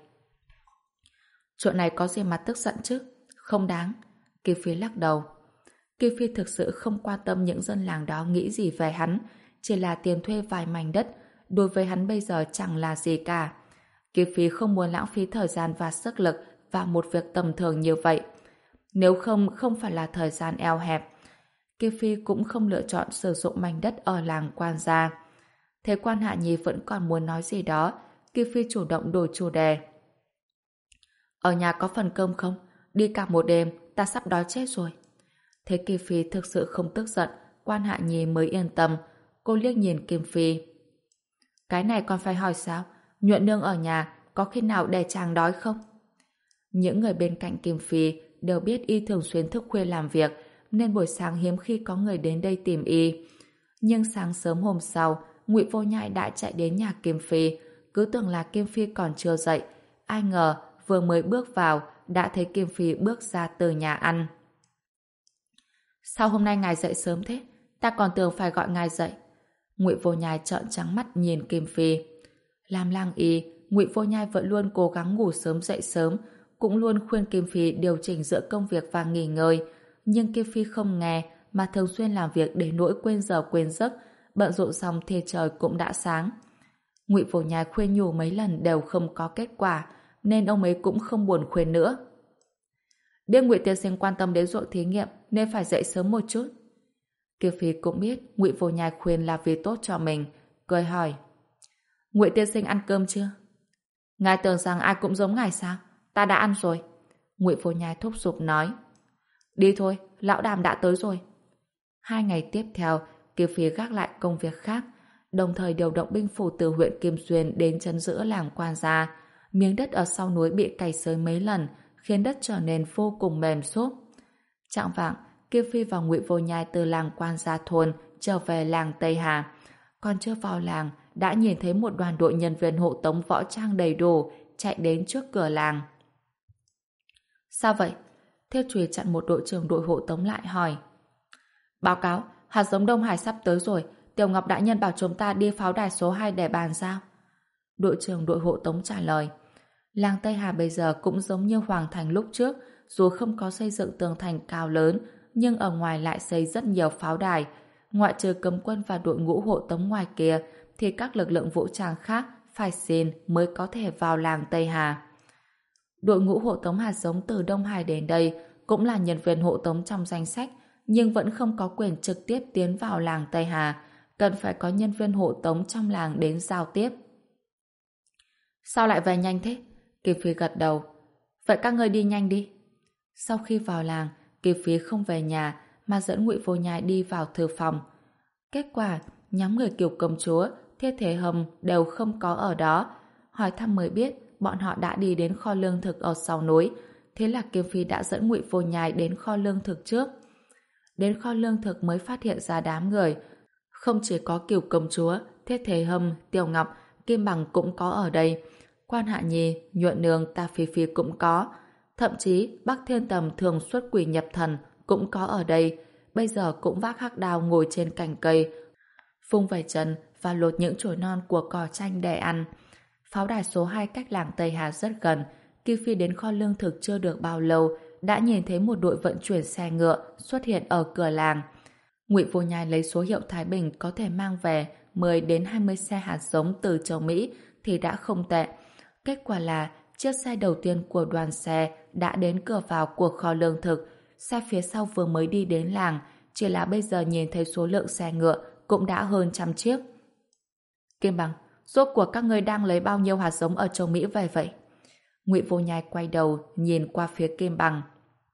Chuyện này có gì mà tức giận chứ? Không đáng. Kim Phi lắc đầu. Kim Phi thực sự không quan tâm những dân làng đó nghĩ gì về hắn, chỉ là tiền thuê vài mảnh đất, đối với hắn bây giờ chẳng là gì cả. Kim Phi không muốn lãng phí thời gian và sức lực vào một việc tầm thường như vậy. Nếu không, không phải là thời gian eo hẹp. Kim Phi cũng không lựa chọn sử dụng mảnh đất ở làng Quan gia. Thế Quan Hạ Nhi vẫn còn muốn nói gì đó, Kim Phi chủ động đổi chủ đề. Ở nhà có phần cơm không? Đi cả một đêm, ta sắp đói chết rồi. Thế Kim Phi thực sự không tức giận, Quan Hạ Nhi mới yên tâm. Cô liếc nhìn Kim Phi. Cái này còn phải hỏi sao? Nhuận nương ở nhà, có khi nào để chàng đói không? Những người bên cạnh Kim Phi đều biết y thường xuyên thức khuya làm việc, nên buổi sáng hiếm khi có người đến đây tìm y. Nhưng sáng sớm hôm sau, Ngụy Vô Nhai đã chạy đến nhà Kim Phi, cứ tưởng là Kim Phi còn chưa dậy. Ai ngờ, vừa mới bước vào, đã thấy Kim Phi bước ra từ nhà ăn. Sao hôm nay ngài dậy sớm thế? Ta còn tưởng phải gọi ngài dậy. Ngụy Vô Nhai trợn trắng mắt nhìn Kim Phi. Làm lang y, Ngụy Vô Nhai vẫn luôn cố gắng ngủ sớm dậy sớm, cũng luôn khuyên Kim Phi điều chỉnh giữa công việc và nghỉ ngơi. Nhưng Kim Phi không nghe, mà thường xuyên làm việc để nỗi quên giờ quên giấc, bận rộn xong thì trời cũng đã sáng. Ngụy Vô Nhai khuyên nhủ mấy lần đều không có kết quả, nên ông ấy cũng không buồn khuyên nữa. Biết Ngụy tiên sinh quan tâm đến ruộng thí nghiệm nên phải dậy sớm một chút. Kiều Phi cũng biết Ngụy Vô Nhai khuyên là vì tốt cho mình, cười hỏi: Ngụy tiên sinh ăn cơm chưa? Ngài tưởng rằng ai cũng giống ngài sao? Ta đã ăn rồi. Ngụy Vô Nhai thúc giục nói. Đi thôi, lão Đàm đã tới rồi. Hai ngày tiếp theo, Kiều Phi gác lại công việc khác, đồng thời điều động binh phủ từ huyện Kim Xuyên đến trấn giữ làng Quan Gia. Miếng đất ở sau núi bị cày xới mấy lần, khiến đất trở nên vô cùng mềm xốp. Chạng vạng, Kiều Phi và Ngụy Vô Nhai từ làng Quan Gia thôn trở về làng Tây Hà. Còn chưa vào làng, đã nhìn thấy một đoàn đội nhân viên hộ tống võ trang đầy đủ chạy đến trước cửa làng. Sao vậy? Thiết Trùy chặn một đội trưởng đội hộ tống lại hỏi. Báo cáo, hạt giống Đông Hải sắp tới rồi. Tiểu Ngọc đại nhân bảo chúng ta đi pháo đài số hai để bàn giao. Đội trưởng đội hộ tống trả lời. Làng Tây Hà bây giờ cũng giống như Hoàng Thành lúc trước, dù không có xây dựng tường thành cao lớn, nhưng ở ngoài lại xây rất nhiều pháo đài. Ngoại trừ cấm quân và đội ngũ hộ tống ngoài kia, thì các lực lượng vũ trang khác phải xin mới có thể vào làng Tây Hà. Đội ngũ hộ tống hạt giống từ Đông Hải đến đây cũng là nhân viên hộ tống trong danh sách, nhưng vẫn không có quyền trực tiếp tiến vào làng Tây Hà, cần phải có nhân viên hộ tống trong làng đến giao tiếp. Sao lại về nhanh thế? Kiều Phi gật đầu. Vậy các ngươi đi nhanh đi. Sau khi vào làng, Kiều Phi không về nhà mà dẫn Ngụy Vô Nhai đi vào thư phòng. Kết quả, nhóm người Kiều công chúa, Thiết Thế Hâm đều không có ở đó. Hỏi thăm mới biết bọn họ đã đi đến kho lương thực ở sau núi. Thế là Kiều Phi đã dẫn Ngụy Vô Nhai đến kho lương thực trước. Đến kho lương thực mới phát hiện ra đám người. Không chỉ có Kiều công chúa, Thiết Thế Hâm, Tiểu Ngọc, Kim Bằng cũng có ở đây. Quan Hạ Nhi, Nhuận Nương, Ta Phi Phi cũng có. Thậm chí Bắc Thiên Tầm thường xuất quỷ nhập thần cũng có ở đây. Bây giờ cũng vác hắc đao ngồi trên cành cây, phung vẩy chân và lột những chồi non của cỏ chanh để ăn. Pháo đài số hai cách làng Tây Hà rất gần. Kiều Phi đến kho lương thực chưa được bao lâu đã nhìn thấy một đội vận chuyển xe ngựa xuất hiện ở cửa làng. Ngụy Vô Nhai lấy số hiệu Thái Bình có thể mang về mười đến hai mươi xe hạt giống từ châu Mỹ thì đã không tệ. Kết quả là chiếc xe đầu tiên của đoàn xe đã đến cửa vào của kho lương thực. Xe phía sau vừa mới đi đến làng, chỉ là bây giờ nhìn thấy số lượng xe ngựa cũng đã hơn trăm chiếc. Kim Bằng, rốt cuộc các ngươi đang lấy bao nhiêu hạt giống ở châu Mỹ về vậy? Ngụy Vô Nhai quay đầu nhìn qua phía Kim Bằng.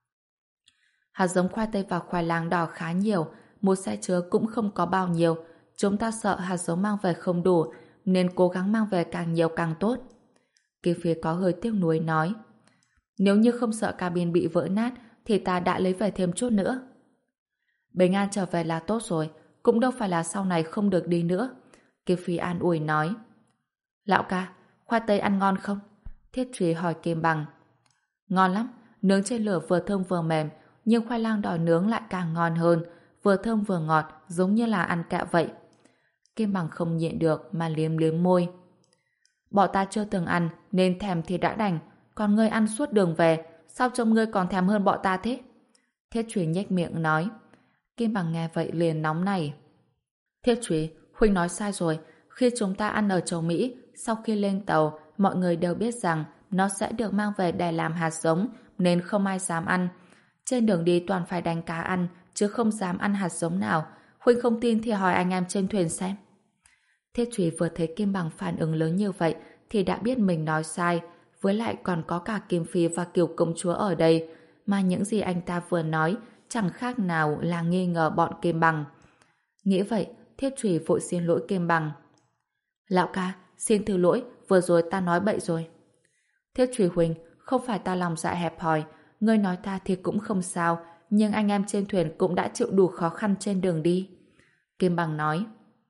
Hạt giống khoai tây và khoai lang đỏ khá nhiều, một xe chứa cũng không có bao nhiêu. Chúng ta sợ hạt giống mang về không đủ, nên cố gắng mang về càng nhiều càng tốt. Kiều Phi có hơi tiếc nuối nói. Nếu như không sợ cabin bị vỡ nát, thì ta đã lấy về thêm chút nữa. Bình an trở về là tốt rồi, cũng đâu phải là sau này không được đi nữa. Kiều Phi an ủi nói. Lão ca, khoai tây ăn ngon không? Thiết Trùy hỏi Kim Bằng. Ngon lắm, nướng trên lửa vừa thơm vừa mềm, nhưng khoai lang đỏ nướng lại càng ngon hơn, vừa thơm vừa ngọt, giống như là ăn kẹo vậy. Kim Bằng không nhịn được mà liếm liếm môi. Bọn ta chưa từng ăn nên thèm thì đã đành, còn ngươi ăn suốt đường về, sao trông ngươi còn thèm hơn bọn ta thế? Thiết Trùy nhếch miệng nói. Kim Bằng nghe vậy liền nóng nảy. Thiết Trùy, huynh nói sai rồi. Khi chúng ta ăn ở châu Mỹ, sau khi lên tàu, mọi người đều biết rằng nó sẽ được mang về để làm hạt giống, nên không ai dám ăn. Trên đường đi toàn phải đánh cá ăn, chứ không dám ăn hạt giống nào. Huynh không tin thì hỏi anh em trên thuyền xem. Thiết Trùy vừa thấy Kim Bằng phản ứng lớn như vậy thì đã biết mình nói sai, với lại còn có cả Kim Phi và Kiều công chúa ở đây, mà những gì anh ta vừa nói chẳng khác nào là nghi ngờ bọn Kim Bằng. Nghĩ vậy, Thiết Trùy vội xin lỗi Kim Bằng. Lão ca, xin thứ lỗi, vừa rồi ta nói bậy rồi. Thiết Trùy huynh, không phải ta lòng dạ hẹp hòi, ngươi nói ta thì cũng không sao, nhưng anh em trên thuyền cũng đã chịu đủ khó khăn trên đường đi. Kim Bằng nói.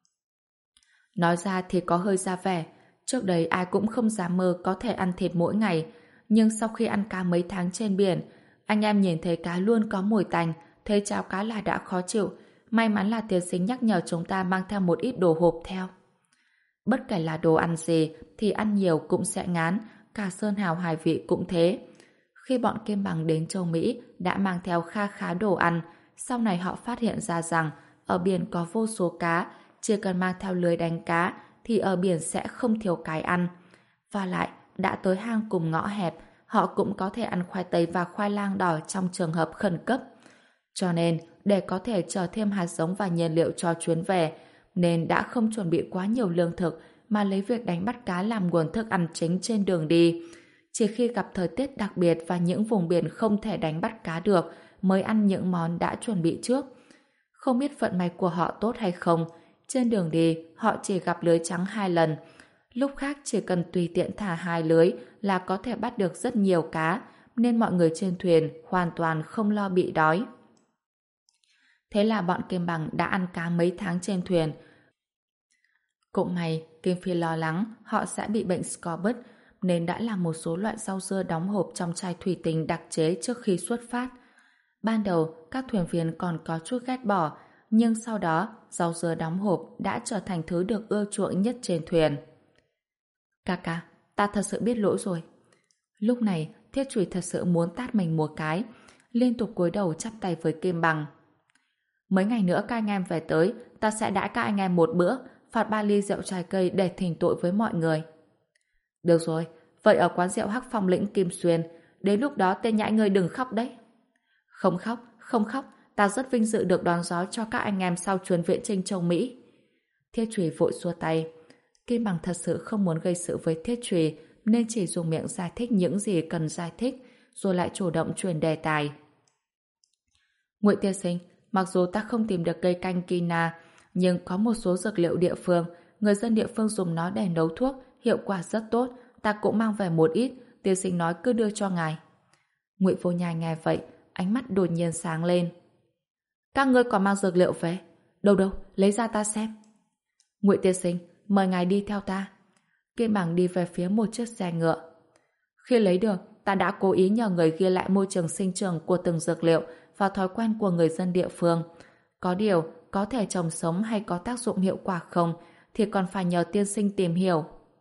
Nói ra thì có hơi ra vẻ, trước đây ai cũng không dám mơ có thể ăn thịt mỗi ngày, nhưng sau khi ăn cá mấy tháng trên biển, anh em nhìn thấy cá luôn có mùi tanh, thấy cháo cá là đã khó chịu. May mắn là tiên sinh nhắc nhở chúng ta mang theo một ít đồ hộp theo. Bất kể là đồ ăn gì thì ăn nhiều cũng sẽ ngán, cả sơn hào hải vị cũng thế. Khi bọn Kim Bằng đến châu Mỹ đã mang theo kha khá đồ ăn, sau này họ phát hiện ra rằng ở biển có vô số cá, chỉ cần mang theo lưới đánh cá thì ở biển sẽ không thiếu cái ăn. Và lại, đã tới hang cùng ngõ hẹp, họ cũng có thể ăn khoai tây và khoai lang đỏ trong trường hợp khẩn cấp. Cho nên, để có thể chờ thêm hạt giống và nhiên liệu cho chuyến về, nên đã không chuẩn bị quá nhiều lương thực mà lấy việc đánh bắt cá làm nguồn thức ăn chính trên đường đi. Chỉ khi gặp thời tiết đặc biệt và những vùng biển không thể đánh bắt cá được mới ăn những món đã chuẩn bị trước. Không biết vận may của họ tốt hay không, trên đường đi họ chỉ gặp lưới trắng hai lần. Lúc khác chỉ cần tùy tiện thả hai lưới là có thể bắt được rất nhiều cá, nên mọi người trên thuyền hoàn toàn không lo bị đói. Thế là bọn Kim Bằng đã ăn cá mấy tháng trên thuyền. Cũng may, Kim Phi lo lắng họ sẽ bị bệnh scorbut nên đã làm một số loại rau dưa đóng hộp trong chai thủy tinh đặc chế trước khi xuất phát. Ban đầu, các thuyền viên còn có chút ghét bỏ, nhưng sau đó, rau dưa đóng hộp đã trở thành thứ được ưa chuộng nhất trên thuyền. Ca ca, ta thật sự biết lỗi rồi. Lúc này, Thiết Chùy thật sự muốn tát mình một cái, liên tục cúi đầu chắp tay với Kim Bằng. Mấy ngày nữa các anh em về tới, ta sẽ đãi các anh em một bữa, phạt ba ly rượu trái cây để thỉnh tội với mọi người. Được rồi, vậy ở quán rượu Hắc Phong Lĩnh Kim Xuyên, đến lúc đó tên nhãi ngươi đừng khóc đấy. Không khóc, không khóc, ta rất vinh dự được đón gió cho các anh em sau chuyến viễn chinh châu Mỹ. Thiết Chùy vội xua tay. Kim Bằng thật sự không muốn gây sự với Thiết Chùy nên chỉ dùng miệng giải thích những gì cần giải thích, rồi lại chủ động truyền đề tài. Ngụy tiên sinh, mặc dù ta không tìm được cây canh Kina, nhưng có một số dược liệu địa phương, người dân địa phương dùng nó để nấu thuốc, hiệu quả rất tốt, ta cũng mang về một ít, tiên sinh nói cứ đưa cho ngài. Ngụy Vô Nhai nghe vậy, ánh mắt đột nhiên sáng lên. Các ngươi còn mang dược liệu về? Đâu đâu, lấy ra ta xem. Ngụy tiên sinh, mời ngài đi theo ta. Kim Bằng đi về phía một chiếc xe ngựa. Khi lấy được, ta đã cố ý nhờ người ghi lại môi trường sinh trưởng của từng dược liệu và thói quen của người dân địa phương. Có điều, có thể trồng sống hay có tác dụng hiệu quả không thì còn phải nhờ tiên sinh tìm hiểu.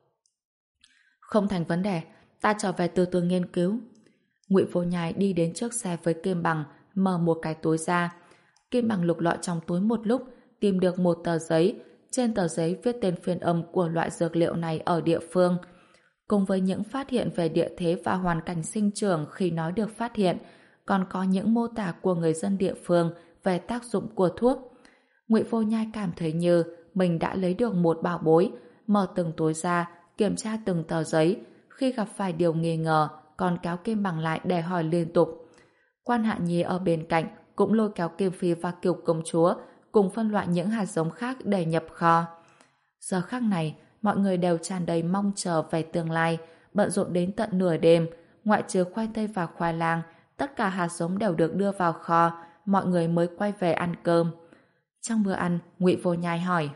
Không thành vấn đề, ta trở về từ từ nghiên cứu. Ngụy Vô Nhai đi đến trước xe với Kim Bằng, mở một cái túi ra. Kim Bằng lục lọi trong túi một lúc, tìm được một tờ giấy. Trên tờ giấy viết tên phiên âm của loại dược liệu này ở địa phương. Cùng với những phát hiện về địa thế và hoàn cảnh sinh trưởng khi nó được phát hiện, còn có những mô tả của người dân địa phương về tác dụng của thuốc. Ngụy Vô Nhai cảm thấy như mình đã lấy được một bảo bối, mở từng túi ra, kiểm tra từng tờ giấy. Khi gặp phải điều nghi ngờ, còn kéo Kim Bằng lại để hỏi liên tục. Quan Hạ Nhi ở bên cạnh cũng lôi kéo Kim Phi và Kiều Công Chúa cùng phân loại những hạt giống khác để nhập kho. Giờ khắc này, mọi người đều tràn đầy mong chờ về tương lai, bận rộn đến tận nửa đêm. Ngoại trừ khoai tây và khoai lang, tất cả hạt giống đều được đưa vào kho, mọi người mới quay về ăn cơm. Trong bữa ăn, Ngụy Vô Nhai hỏi: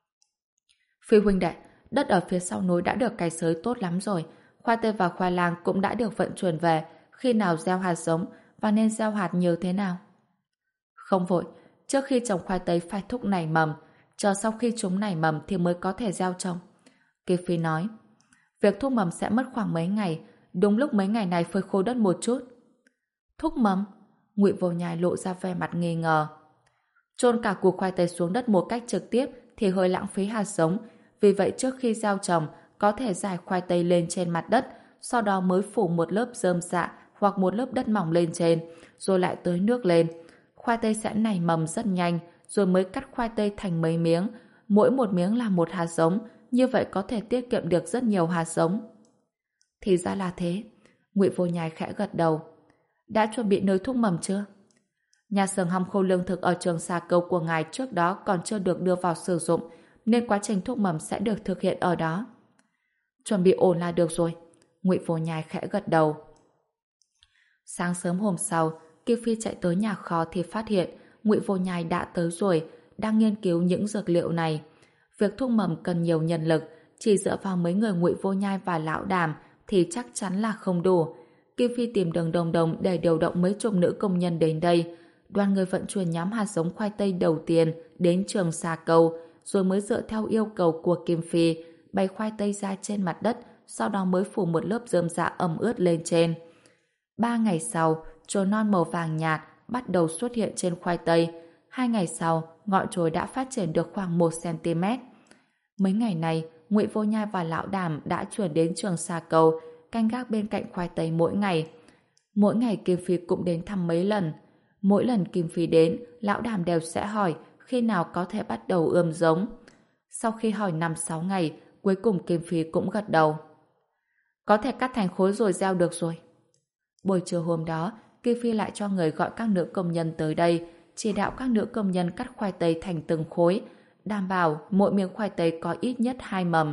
Phi huynh đệ, đất ở phía sau núi đã được cày xới tốt lắm rồi, khoai tây và khoai lang cũng đã được vận chuyển về, khi nào gieo hạt giống và nên gieo hạt nhiều thế nào? Không vội, trước khi trồng khoai tây phải thúc nảy mầm, chờ sau khi chúng nảy mầm thì mới có thể gieo trồng. Kiều Phi nói: Việc thúc mầm sẽ mất khoảng mấy ngày, đúng lúc mấy ngày này phơi khô đất một chút. Thúc mầm? Ngụy Vô Nhai lộ ra vẻ mặt nghi ngờ. Chôn cả củ khoai tây xuống đất một cách trực tiếp thì hơi lãng phí hạt giống, vì vậy trước khi gieo trồng có thể rải khoai tây lên trên mặt đất, sau đó mới phủ một lớp rơm rạ hoặc một lớp đất mỏng lên trên, rồi lại tưới nước lên. Khoai tây sẽ nảy mầm rất nhanh, rồi mới cắt khoai tây thành mấy miếng, mỗi một miếng là một hạt giống, như vậy có thể tiết kiệm được rất nhiều hạt giống. Thì ra là thế. Ngụy Vô Nhai khẽ gật đầu. Đã chuẩn bị nơi thúc mầm chưa? Nhà xưởng hầm khô lương thực ở trường Xà Câu của ngài trước đó còn chưa được đưa vào sử dụng, nên quá trình thúc mầm sẽ được thực hiện ở đó. Chuẩn bị ổn là được rồi. Ngụy Vô Nhai khẽ gật đầu. Sáng sớm hôm sau, Kiều Phi chạy tới nhà kho thì phát hiện Ngụy Vô Nhai đã tới rồi, đang nghiên cứu những dược liệu này. Việc thúc mầm cần nhiều nhân lực, chỉ dựa vào mấy người Ngụy Vô Nhai và Lão Đàm thì chắc chắn là không đủ. Kiều Phi tìm đường đồng đồng để điều động mấy chục nữ công nhân đến đây. Đoàn người vận chuyển nhóm hạt giống khoai tây đầu tiên đến trường Xà Câu, rồi mới dựa theo yêu cầu của Kim Phi bày khoai tây ra trên mặt đất, sau đó mới phủ một lớp rơm rạ ẩm ướt lên trên. Ba ngày sau, chồi non màu vàng nhạt bắt đầu xuất hiện trên khoai tây. Hai ngày sau, ngọn chồi đã phát triển được khoảng một xăng-ti-mét. Mấy ngày này, Ngụy Vô Nhai và Lão Đàm đã chuyển đến trường Xà Câu canh gác bên cạnh khoai tây mỗi ngày. Mỗi ngày Kim Phi cũng đến thăm mấy lần. Mỗi lần Kim Phi đến, lão Đàm đều sẽ hỏi khi nào có thể bắt đầu ươm giống. Sau khi hỏi năm sáu ngày, cuối cùng Kim Phi cũng gật đầu. Có thể cắt thành khối rồi gieo được rồi. Buổi chiều hôm đó, Kim Phi lại cho người gọi các nữ công nhân tới đây, chỉ đạo các nữ công nhân cắt khoai tây thành từng khối, đảm bảo mỗi miếng khoai tây có ít nhất hai mầm.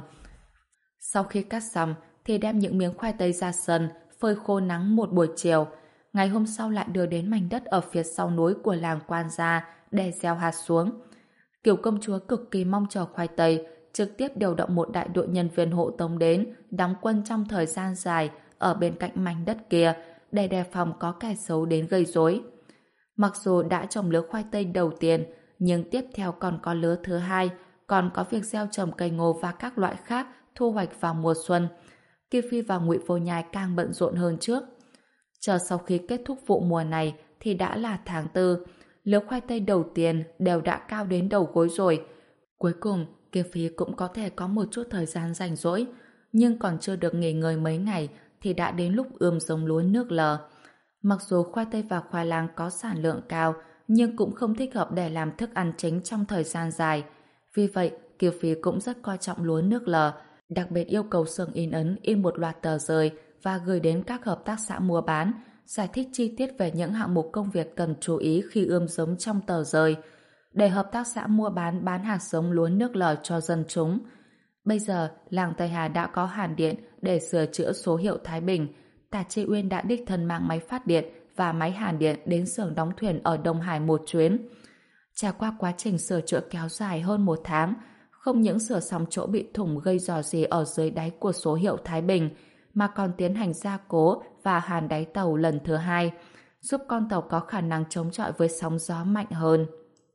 Sau khi cắt xong, thì đem những miếng khoai tây ra sân, phơi khô nắng một buổi chiều. Ngày hôm sau lại đưa đến mảnh đất ở phía sau núi của làng Quan Gia để gieo hạt xuống. Kiều công chúa cực kỳ mong chờ khoai tây, trực tiếp điều động một đại đội nhân viên hộ tống đến, đóng quân trong thời gian dài ở bên cạnh mảnh đất kia để đề phòng có kẻ xấu đến gây rối. Mặc dù đã trồng lứa khoai tây đầu tiên, nhưng tiếp theo còn có lứa thứ hai, còn có việc gieo trồng cây ngô và các loại khác thu hoạch vào mùa xuân. Kim Phi và Ngụy Vô Nhai càng bận rộn hơn trước. Chờ sau khi kết thúc vụ mùa này thì đã là tháng tư. Lứa khoai tây đầu tiên đều đã cao đến đầu gối rồi. Cuối cùng, Kim Phi cũng có thể có một chút thời gian rảnh rỗi, nhưng còn chưa được nghỉ ngơi mấy ngày thì đã đến lúc ươm giống lúa nước lờ. Mặc dù khoai tây và khoai lang có sản lượng cao, nhưng cũng không thích hợp để làm thức ăn chính trong thời gian dài. Vì vậy, Kiều Phi cũng rất coi trọng lúa nước lờ, đặc biệt yêu cầu xưởng in ấn in một loạt tờ rơi và gửi đến các hợp tác xã mua bán, giải thích chi tiết về những hạng mục công việc cần chú ý khi ươm giống trong tờ rơi, để hợp tác xã mua bán bán hạt giống lúa nước lờ cho dân chúng. Bây giờ, làng Tây Hà đã có hàn điện để sửa chữa số hiệu Thái Bình. Tả Tri Uyên đã đích thân mang máy phát điện và máy hàn điện đến xưởng đóng thuyền ở Đông Hải một chuyến. Trải qua quá trình sửa chữa kéo dài hơn một tháng, không những sửa xong chỗ bị thủng gây rò rỉ ở dưới đáy của số hiệu Thái Bình, mà còn tiến hành gia cố và hàn đáy tàu lần thứ hai, giúp con tàu có khả năng chống chọi với sóng gió mạnh hơn.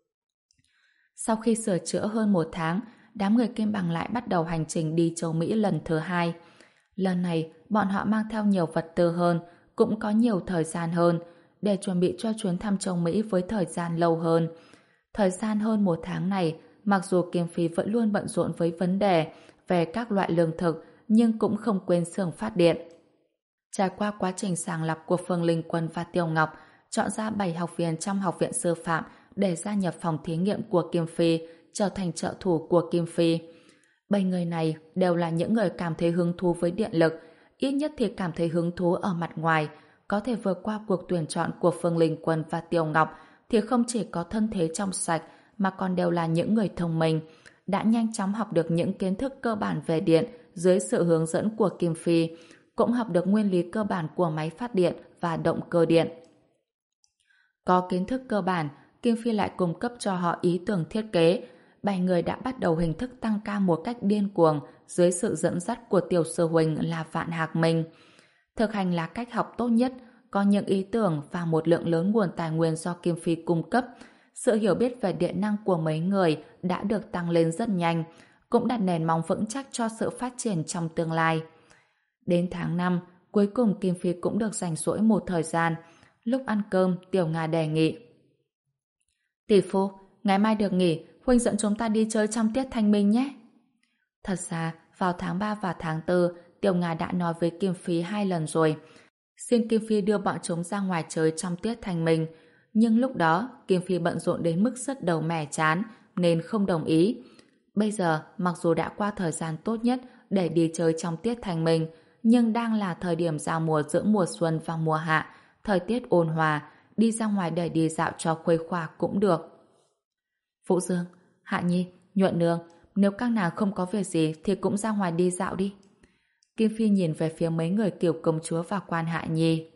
Sau khi sửa chữa hơn một tháng, đám người Kim Bằng lại bắt đầu hành trình đi châu Mỹ lần thứ hai. Lần này, bọn họ mang theo nhiều vật tư hơn, cũng có nhiều thời gian hơn, để chuẩn bị cho chuyến thăm châu Mỹ với thời gian lâu hơn. Thời gian hơn một tháng này, mặc dù Kim Phi vẫn luôn bận rộn với vấn đề về các loại lương thực, nhưng cũng không quên xưởng phát điện. Trải qua quá trình sàng lọc của Phương Linh Quân và Tiêu Ngọc, chọn ra bảy học viên trong học viện sư phạm để gia nhập phòng thí nghiệm của Kim Phi, trở thành trợ thủ của Kim Phi. Bảy người này đều là những người cảm thấy hứng thú với điện lực, ít nhất thì cảm thấy hứng thú ở mặt ngoài, có thể vượt qua cuộc tuyển chọn của Phương Linh Quân và Tiêu Ngọc thì không chỉ có thân thế trong sạch mà còn đều là những người thông minh, đã nhanh chóng học được những kiến thức cơ bản về điện dưới sự hướng dẫn của Kim Phi, cũng học được nguyên lý cơ bản của máy phát điện và động cơ điện. Có kiến thức cơ bản, Kim Phi lại cung cấp cho họ ý tưởng thiết kế. Bảy người đã bắt đầu hình thức tăng ca một cách điên cuồng dưới sự dẫn dắt của tiểu sư huynh là Vạn Hạc Minh. Thực hành là cách học tốt nhất, có những ý tưởng và một lượng lớn nguồn tài nguyên do Kim Phi cung cấp. Sự hiểu biết về điện năng của mấy người đã được tăng lên rất nhanh, cũng đặt nền móng vững chắc cho sự phát triển trong tương lai. Đến tháng năm, cuối cùng Kim Phi cũng được rảnh rỗi một thời gian. Lúc ăn cơm, Tiểu Nga đề nghị: Tỷ phu, ngày mai được nghỉ, huynh dẫn chúng ta đi chơi trong tiết thanh minh nhé. Thật ra, vào tháng ba và tháng tư, Tiểu Nga đã nói với Kim Phi hai lần rồi, xin Kim Phi đưa bọn chúng ra ngoài chơi trong tiết thanh minh. Nhưng lúc đó, Kim Phi bận rộn đến mức sứt đầu mẻ chán, nên không đồng ý. Bây giờ, mặc dù đã qua thời gian tốt nhất để đi chơi trong tiết thanh minh, nhưng đang là thời điểm giao mùa giữa mùa xuân và mùa hạ, thời tiết ôn hòa, đi ra ngoài để đi dạo cho khuây khỏa cũng được. Vũ Dương, Hạ Nhi, Nhuận Nương, nếu các nàng không có việc gì thì cũng ra ngoài đi dạo đi. Kim Phi nhìn về phía mấy người Kiều công chúa và Quan Hạ Nhi.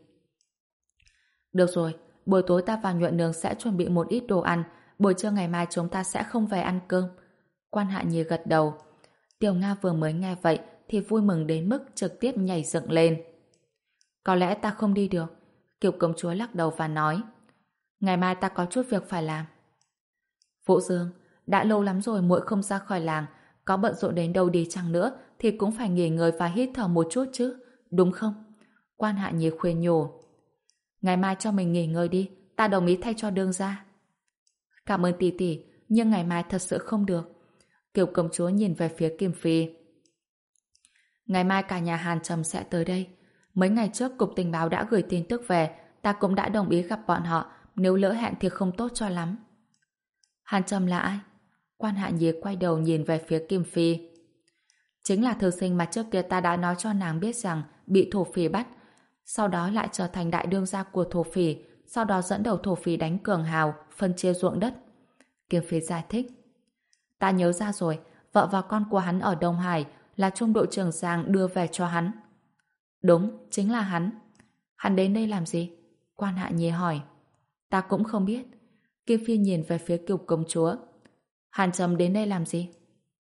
Được rồi, buổi tối ta và Nhuận Nương sẽ chuẩn bị một ít đồ ăn, buổi trưa ngày mai chúng ta sẽ không về ăn cơm. Quan Hạ Nhi gật đầu. Tiểu Nga vừa mới nghe vậy thì vui mừng đến mức trực tiếp nhảy dựng lên. Có lẽ ta không đi được. Kiều công chúa lắc đầu và nói, ngày mai ta có chút việc phải làm. Vũ Dương, đã lâu lắm rồi muội không ra khỏi làng, có bận rộn đến đâu đi chăng nữa thì cũng phải nghỉ ngơi và hít thở một chút chứ, đúng không? Quan Hạ Nhi khuyên nhủ. Ngày mai cho mình nghỉ ngơi đi, ta đồng ý thay cho đương gia. Cảm ơn tỷ tỷ, nhưng ngày mai thật sự không được. Kiều công chúa nhìn về phía Kim Phi. Ngày mai cả nhà Hàn Trầm sẽ tới đây. Mấy ngày trước Cục Tình báo đã gửi tin tức về, ta cũng đã đồng ý gặp bọn họ, nếu lỡ hẹn thì không tốt cho lắm. Hàn Trầm là ai? Quan Hạ Nhi quay đầu nhìn về phía Kim Phi. Chính là thư sinh mà trước kia ta đã nói cho nàng biết rằng bị thổ phỉ bắt, sau đó lại trở thành đại đương gia của thổ phỉ, sau đó dẫn đầu thổ phỉ đánh Cường Hào, phân chia ruộng đất. Kim Phi giải thích. Ta nhớ ra rồi, vợ và con của hắn ở Đông Hải là trung đội trưởng Giang đưa về cho hắn. Đúng, chính là hắn. Hắn đến đây làm gì? Quan Hạ Nhi hỏi. Ta cũng không biết. Kim Phi nhìn về phía Kiều công chúa. Hàn Trầm đến đây làm gì?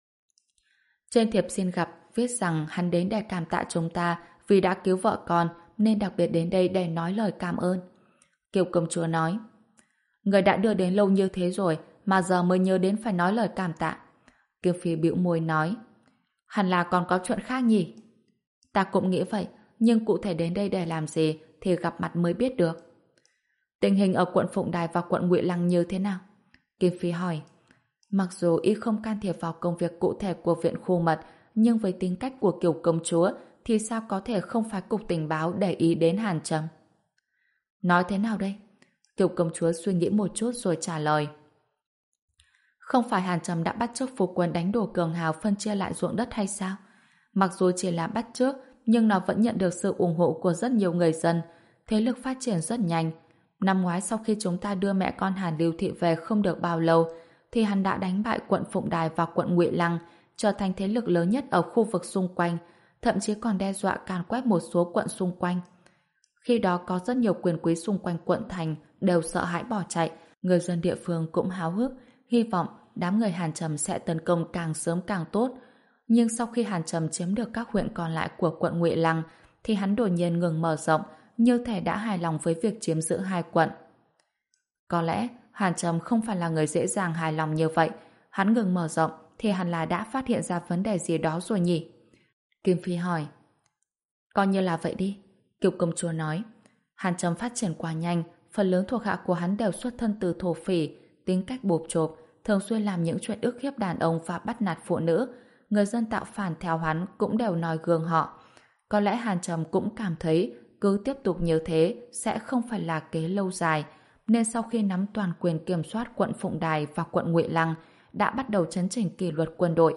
Trên thiệp xin gặp viết rằng hắn đến để cảm tạ chúng ta vì đã cứu vợ con nên đặc biệt đến đây để nói lời cảm ơn. Kiều công chúa nói. Người đã đưa đến lâu như thế rồi mà giờ mới nhớ đến phải nói lời cảm tạ. Kim Phi bĩu môi nói. Hẳn là còn có chuyện khác nhỉ? Ta cũng nghĩ vậy, nhưng cụ thể đến đây để làm gì thì gặp mặt mới biết được. Tình hình ở quận Phụng Đài và quận Ngụy Lăng như thế nào? Kim Phi hỏi. Mặc dù y không can thiệp vào công việc cụ thể của viện khu mật, nhưng với tính cách của Kiều công chúa thì sao có thể không phải Cục Tình báo để ý đến Hàn Trầm? Nói thế nào đây? Kiều công chúa suy nghĩ một chút rồi trả lời. Không phải Hàn Trầm đã bắt chước phu quân đánh đổ Cường Hào phân chia lại ruộng đất hay sao? Mặc dù chỉ là bắt chước, nhưng nó vẫn nhận được sự ủng hộ của rất nhiều người dân. Thế lực phát triển rất nhanh. Năm ngoái sau khi chúng ta đưa mẹ con Hàn Lưu Thị về không được bao lâu, thì hắn đã đánh bại quận Phụng Đài và quận Ngụy Lăng, trở thành thế lực lớn nhất ở khu vực xung quanh, thậm chí còn đe dọa càn quét một số quận xung quanh. Khi đó có rất nhiều quyền quý xung quanh quận thành đều sợ hãi bỏ chạy, người dân địa phương cũng háo hức, hy vọng đám người Hàn Trầm sẽ tấn công càng sớm càng tốt. Nhưng sau khi Hàn Trầm chiếm được các huyện còn lại của quận Ngụy Lăng, thì hắn đột nhiên ngừng mở rộng, như thể đã hài lòng với việc chiếm giữ hai quận. Có lẽ Hàn Trầm không phải là người dễ dàng hài lòng như vậy. Hắn ngừng mở rộng thì hẳn là đã phát hiện ra vấn đề gì đó rồi nhỉ? Kim Phi hỏi. Coi như là vậy đi. Kiều công chúa nói. Hàn Trầm phát triển quá nhanh, phần lớn thuộc hạ của hắn đều xuất thân từ thổ phỉ, tính cách bộp chộp, thường xuyên làm những chuyện ức hiếp đàn ông và bắt nạt phụ nữ. Người dân tạo phản theo hắn cũng đều noi gương họ. Có lẽ Hàn Trầm cũng cảm thấy cứ tiếp tục như thế sẽ không phải là kế lâu dài, nên sau khi nắm toàn quyền kiểm soát quận Phụng Đài và quận Ngụy Lăng, đã bắt đầu chấn chỉnh kỷ luật quân đội.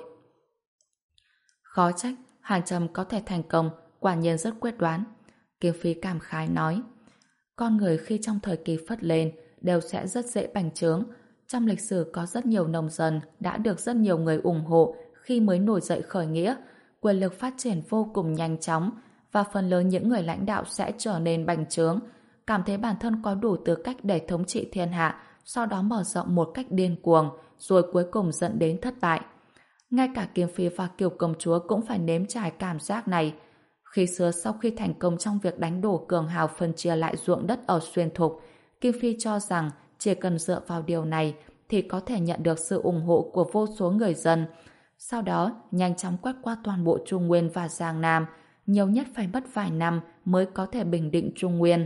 Khó trách Hàn Trầm có thể thành công, quả nhiên rất quyết đoán. Kim Phi cảm khái nói. Con người khi trong thời kỳ phất lên đều sẽ rất dễ bành trướng. Trong lịch sử có rất nhiều nông dân đã được rất nhiều người ủng hộ khi mới nổi dậy khởi nghĩa, quyền lực phát triển vô cùng nhanh chóng và phần lớn những người lãnh đạo sẽ trở nên bành trướng, cảm thấy bản thân có đủ tư cách để thống trị thiên hạ, sau đó mở rộng một cách điên cuồng, rồi cuối cùng dẫn đến thất bại. Ngay cả Kim Phi và Kiều công chúa cũng phải nếm trải cảm giác này. Khi xưa sau khi thành công trong việc đánh đổ Cường Hào phân chia lại ruộng đất ở Xuyên Thục, Kim Phi cho rằng chỉ cần dựa vào điều này thì có thể nhận được sự ủng hộ của vô số người dân. Sau đó, nhanh chóng quét qua toàn bộ Trung Nguyên và Giang Nam, nhiều nhất phải mất vài năm mới có thể bình định Trung Nguyên.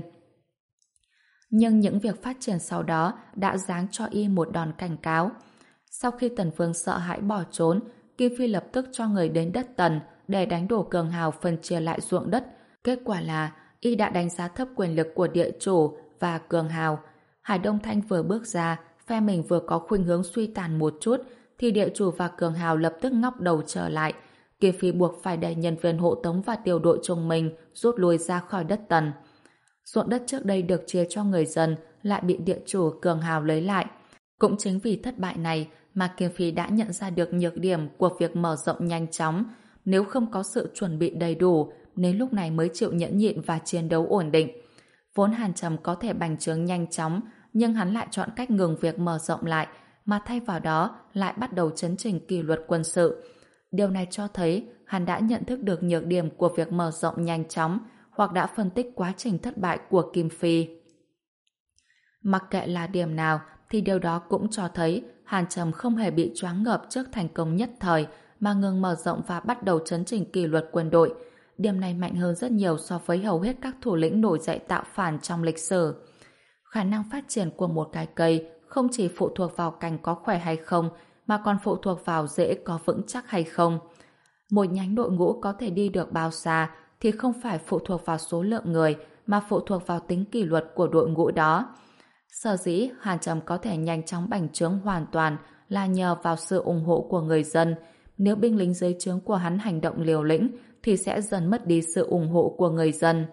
Nhưng những việc phát triển sau đó đã giáng cho y một đòn cảnh cáo. Sau khi Tần Vương sợ hãi bỏ trốn, Kim Phi lập tức cho người đến đất Tần để đánh đổ Cường Hào phân chia lại ruộng đất. Kết quả là y đã đánh giá thấp quyền lực của địa chủ và Cường Hào. Hải Đông Thanh vừa bước ra, phe mình vừa có khuynh hướng suy tàn một chút, thì địa chủ và Cường Hào lập tức ngóc đầu trở lại. Kim Phi buộc phải đẩy nhân viên hộ tống và tiểu đội trung mình rút lui ra khỏi đất Tần. Ruộng đất trước đây được chia cho người dân lại bị địa chủ Cường Hào lấy lại. Cũng chính vì thất bại này mà Kim Phi đã nhận ra được nhược điểm của việc mở rộng nhanh chóng. Nếu không có sự chuẩn bị đầy đủ, nên lúc này mới chịu nhẫn nhịn và chiến đấu ổn định. Vốn Hàn Trầm có thể bành trướng nhanh chóng, nhưng hắn lại chọn cách ngừng việc mở rộng lại, mà thay vào đó lại bắt đầu chấn chỉnh kỷ luật quân sự. Điều này cho thấy hắn đã nhận thức được nhược điểm của việc mở rộng nhanh chóng, hoặc đã phân tích quá trình thất bại của Kim Phi. Mặc kệ là điểm nào, thì điều đó cũng cho thấy Hàn Trầm không hề bị choáng ngợp trước thành công nhất thời, mà ngừng mở rộng và bắt đầu chấn chỉnh kỷ luật quân đội. Điểm này mạnh hơn rất nhiều so với hầu hết các thủ lĩnh nổi dậy tạo phản trong lịch sử. Khả năng phát triển của một cái cây không chỉ phụ thuộc vào cành có khỏe hay không, mà còn phụ thuộc vào rễ có vững chắc hay không. Một nhánh đội ngũ có thể đi được bao xa thì không phải phụ thuộc vào số lượng người mà phụ thuộc vào tính kỷ luật của đội ngũ đó. Sở dĩ Hàn Trầm có thể nhanh chóng bành trướng hoàn toàn là nhờ vào sự ủng hộ của người dân. Nếu binh lính dưới trướng của hắn hành động liều lĩnh thì sẽ dần mất đi sự ủng hộ của người dân.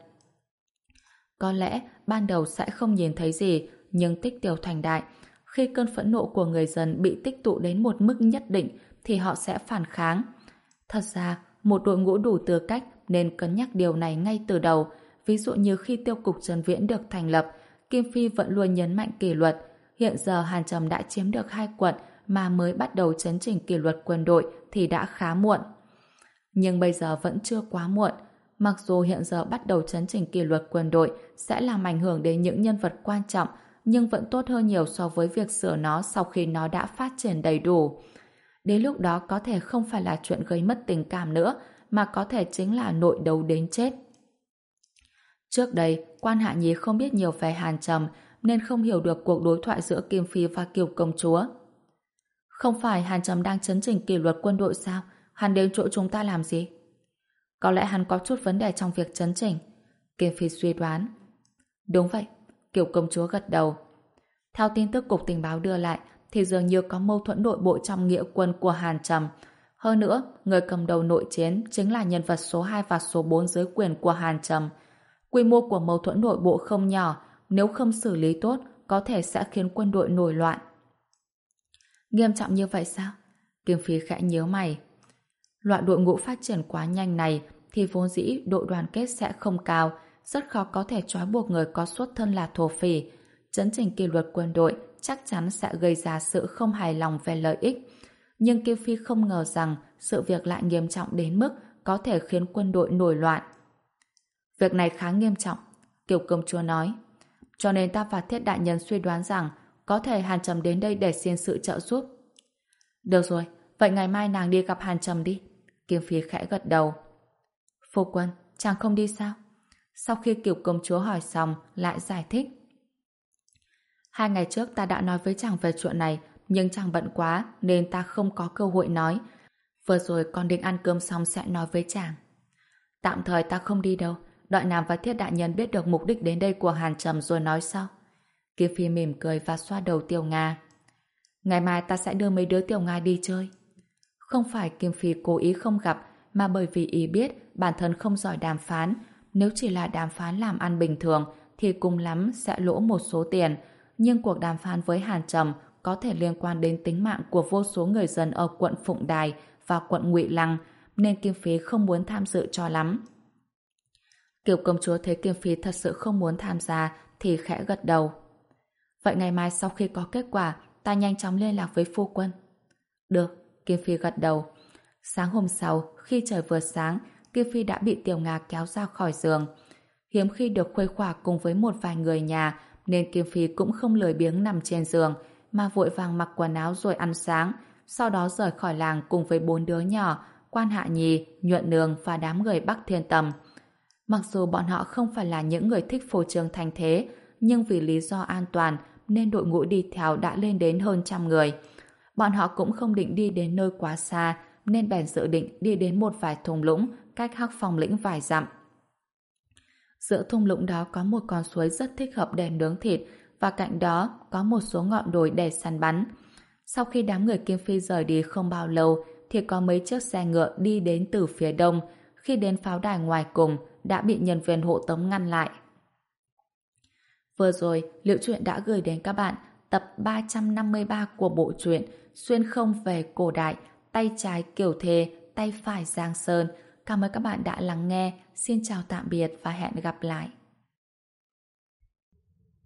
Có lẽ ban đầu sẽ không nhìn thấy gì, nhưng tích tiểu thành đại. Khi cơn phẫn nộ của người dân bị tích tụ đến một mức nhất định thì họ sẽ phản kháng. Thật ra, một đội ngũ đủ tư cách nên cân nhắc điều này ngay từ đầu. Ví dụ như khi Tiêu cục Trần Viễn được thành lập, Kim Phi vẫn luôn nhấn mạnh kỷ luật. Hiện giờ Hàn Trầm đã chiếm được hai quận mà mới bắt đầu chấn chỉnh kỷ luật quân đội thì đã khá muộn. Nhưng bây giờ vẫn chưa quá muộn. Mặc dù hiện giờ bắt đầu chấn chỉnh kỷ luật quân đội sẽ làm ảnh hưởng đến những nhân vật quan trọng, nhưng vẫn tốt hơn nhiều so với việc sửa nó sau khi nó đã phát triển đầy đủ. Đến lúc đó có thể không phải là chuyện gây mất tình cảm nữa, mà có thể chính là nội đấu đến chết. Trước đây, Quan Hạ Nhi không biết nhiều về Hàn Trầm nên không hiểu được cuộc đối thoại giữa Kim Phi và Kiều công chúa. Không phải Hàn Trầm đang chấn chỉnh kỷ luật quân đội sao? Hắn đến chỗ chúng ta làm gì? Có lẽ hắn có chút vấn đề trong việc chấn chỉnh. Kim Phi suy đoán. Đúng vậy, Kiều công chúa gật đầu. Theo tin tức cục tình báo đưa lại thì dường như có mâu thuẫn nội bộ trong nghĩa quân của Hàn Trầm. Hơn nữa, người cầm đầu nội chiến chính là nhân vật số hai và số bốn dưới quyền của Hàn Trầm. Quy mô của mâu thuẫn nội bộ không nhỏ, nếu không xử lý tốt có thể sẽ khiến quân đội nổi loạn. Nghiêm trọng như vậy sao? Kim Phi khẽ nhíu mày. Loại đội ngũ phát triển quá nhanh này thì vốn dĩ độ đoàn kết sẽ không cao, rất khó có thể trói buộc người có xuất thân là thổ phỉ. Chấn chỉnh kỷ luật quân đội chắc chắn sẽ gây ra sự không hài lòng về lợi ích. Nhưng Kim Phi không ngờ rằng sự việc lại nghiêm trọng đến mức có thể khiến quân đội nổi loạn. Việc này khá nghiêm trọng, Kiều công chúa nói. Cho nên ta và Thiết đại nhân suy đoán rằng có thể Hàn Trầm đến đây để xin sự trợ giúp. Được rồi, vậy ngày mai nàng đi gặp Hàn Trầm đi. Kim Phi khẽ gật đầu. Phu quân, chàng không đi sao? Sau khi Kiều công chúa hỏi xong, lại giải thích. Hai ngày trước ta đã nói với chàng về chuyện này, nhưng chàng bận quá nên ta không có cơ hội nói. Vừa rồi con định ăn cơm xong sẽ nói với chàng. Tạm thời ta không đi đâu, đợi nàng và Thiết đại nhân biết được mục đích đến đây của Hàn Trầm rồi nói sau. Kim Phi mỉm cười và xoa đầu Tiểu Nga. Ngày mai ta sẽ đưa mấy đứa Tiểu Nga đi chơi. Không phải Kim Phi cố ý không gặp, mà bởi vì ý biết bản thân không giỏi đàm phán. Nếu chỉ là đàm phán làm ăn bình thường thì cùng lắm sẽ lỗ một số tiền. Nhưng cuộc đàm phán với Hàn Trầm có thể liên quan đến tính mạng của vô số người dân ở quận Phụng Đài và quận Ngụy Lăng, nên Kim Phi không muốn tham dự cho lắm. Kiều công chúa thấy Kim Phi thật sự không muốn tham gia thì khẽ gật đầu. Vậy ngày mai sau khi có kết quả, ta nhanh chóng liên lạc với phu quân. Được, Kim Phi gật đầu. Sáng hôm sau, khi trời vừa sáng, Kim Phi đã bị Tiểu Nga kéo ra khỏi giường. Hiếm khi được khuây khỏa cùng với một vài người nhà, nên Kim Phi cũng không lười biếng nằm trên giường, mà vội vàng mặc quần áo rồi ăn sáng, sau đó rời khỏi làng cùng với bốn đứa nhỏ, Quan Hạ Nhi, Nhuận Nương và đám người Bắc Thiên Tầm. Mặc dù bọn họ không phải là những người thích phô trương thành thế, nhưng vì lý do an toàn nên đội ngũ đi theo đã lên đến hơn trăm người. Bọn họ cũng không định đi đến nơi quá xa, nên bèn dự định đi đến một vài thung lũng cách Hắc Phong lĩnh vài dặm. Giữa thung lũng đó có một con suối rất thích hợp để nướng thịt, và cạnh đó có một số ngọn đồi để săn bắn. Sau khi đám người Kim Phi rời đi không bao lâu thì có mấy chiếc xe ngựa đi đến từ phía đông. Khi đến pháo đài ngoài cùng đã bị nhân viên hộ tống ngăn lại. Vừa rồi, Liễu Chuyện đã gửi đến các bạn tập ba trăm năm mươi ba của bộ truyện Xuyên không về cổ đại, tay trái Kiều Thề, tay phải Giang Sơn. Cảm ơn các bạn đã lắng nghe. Xin chào tạm biệt và hẹn gặp lại.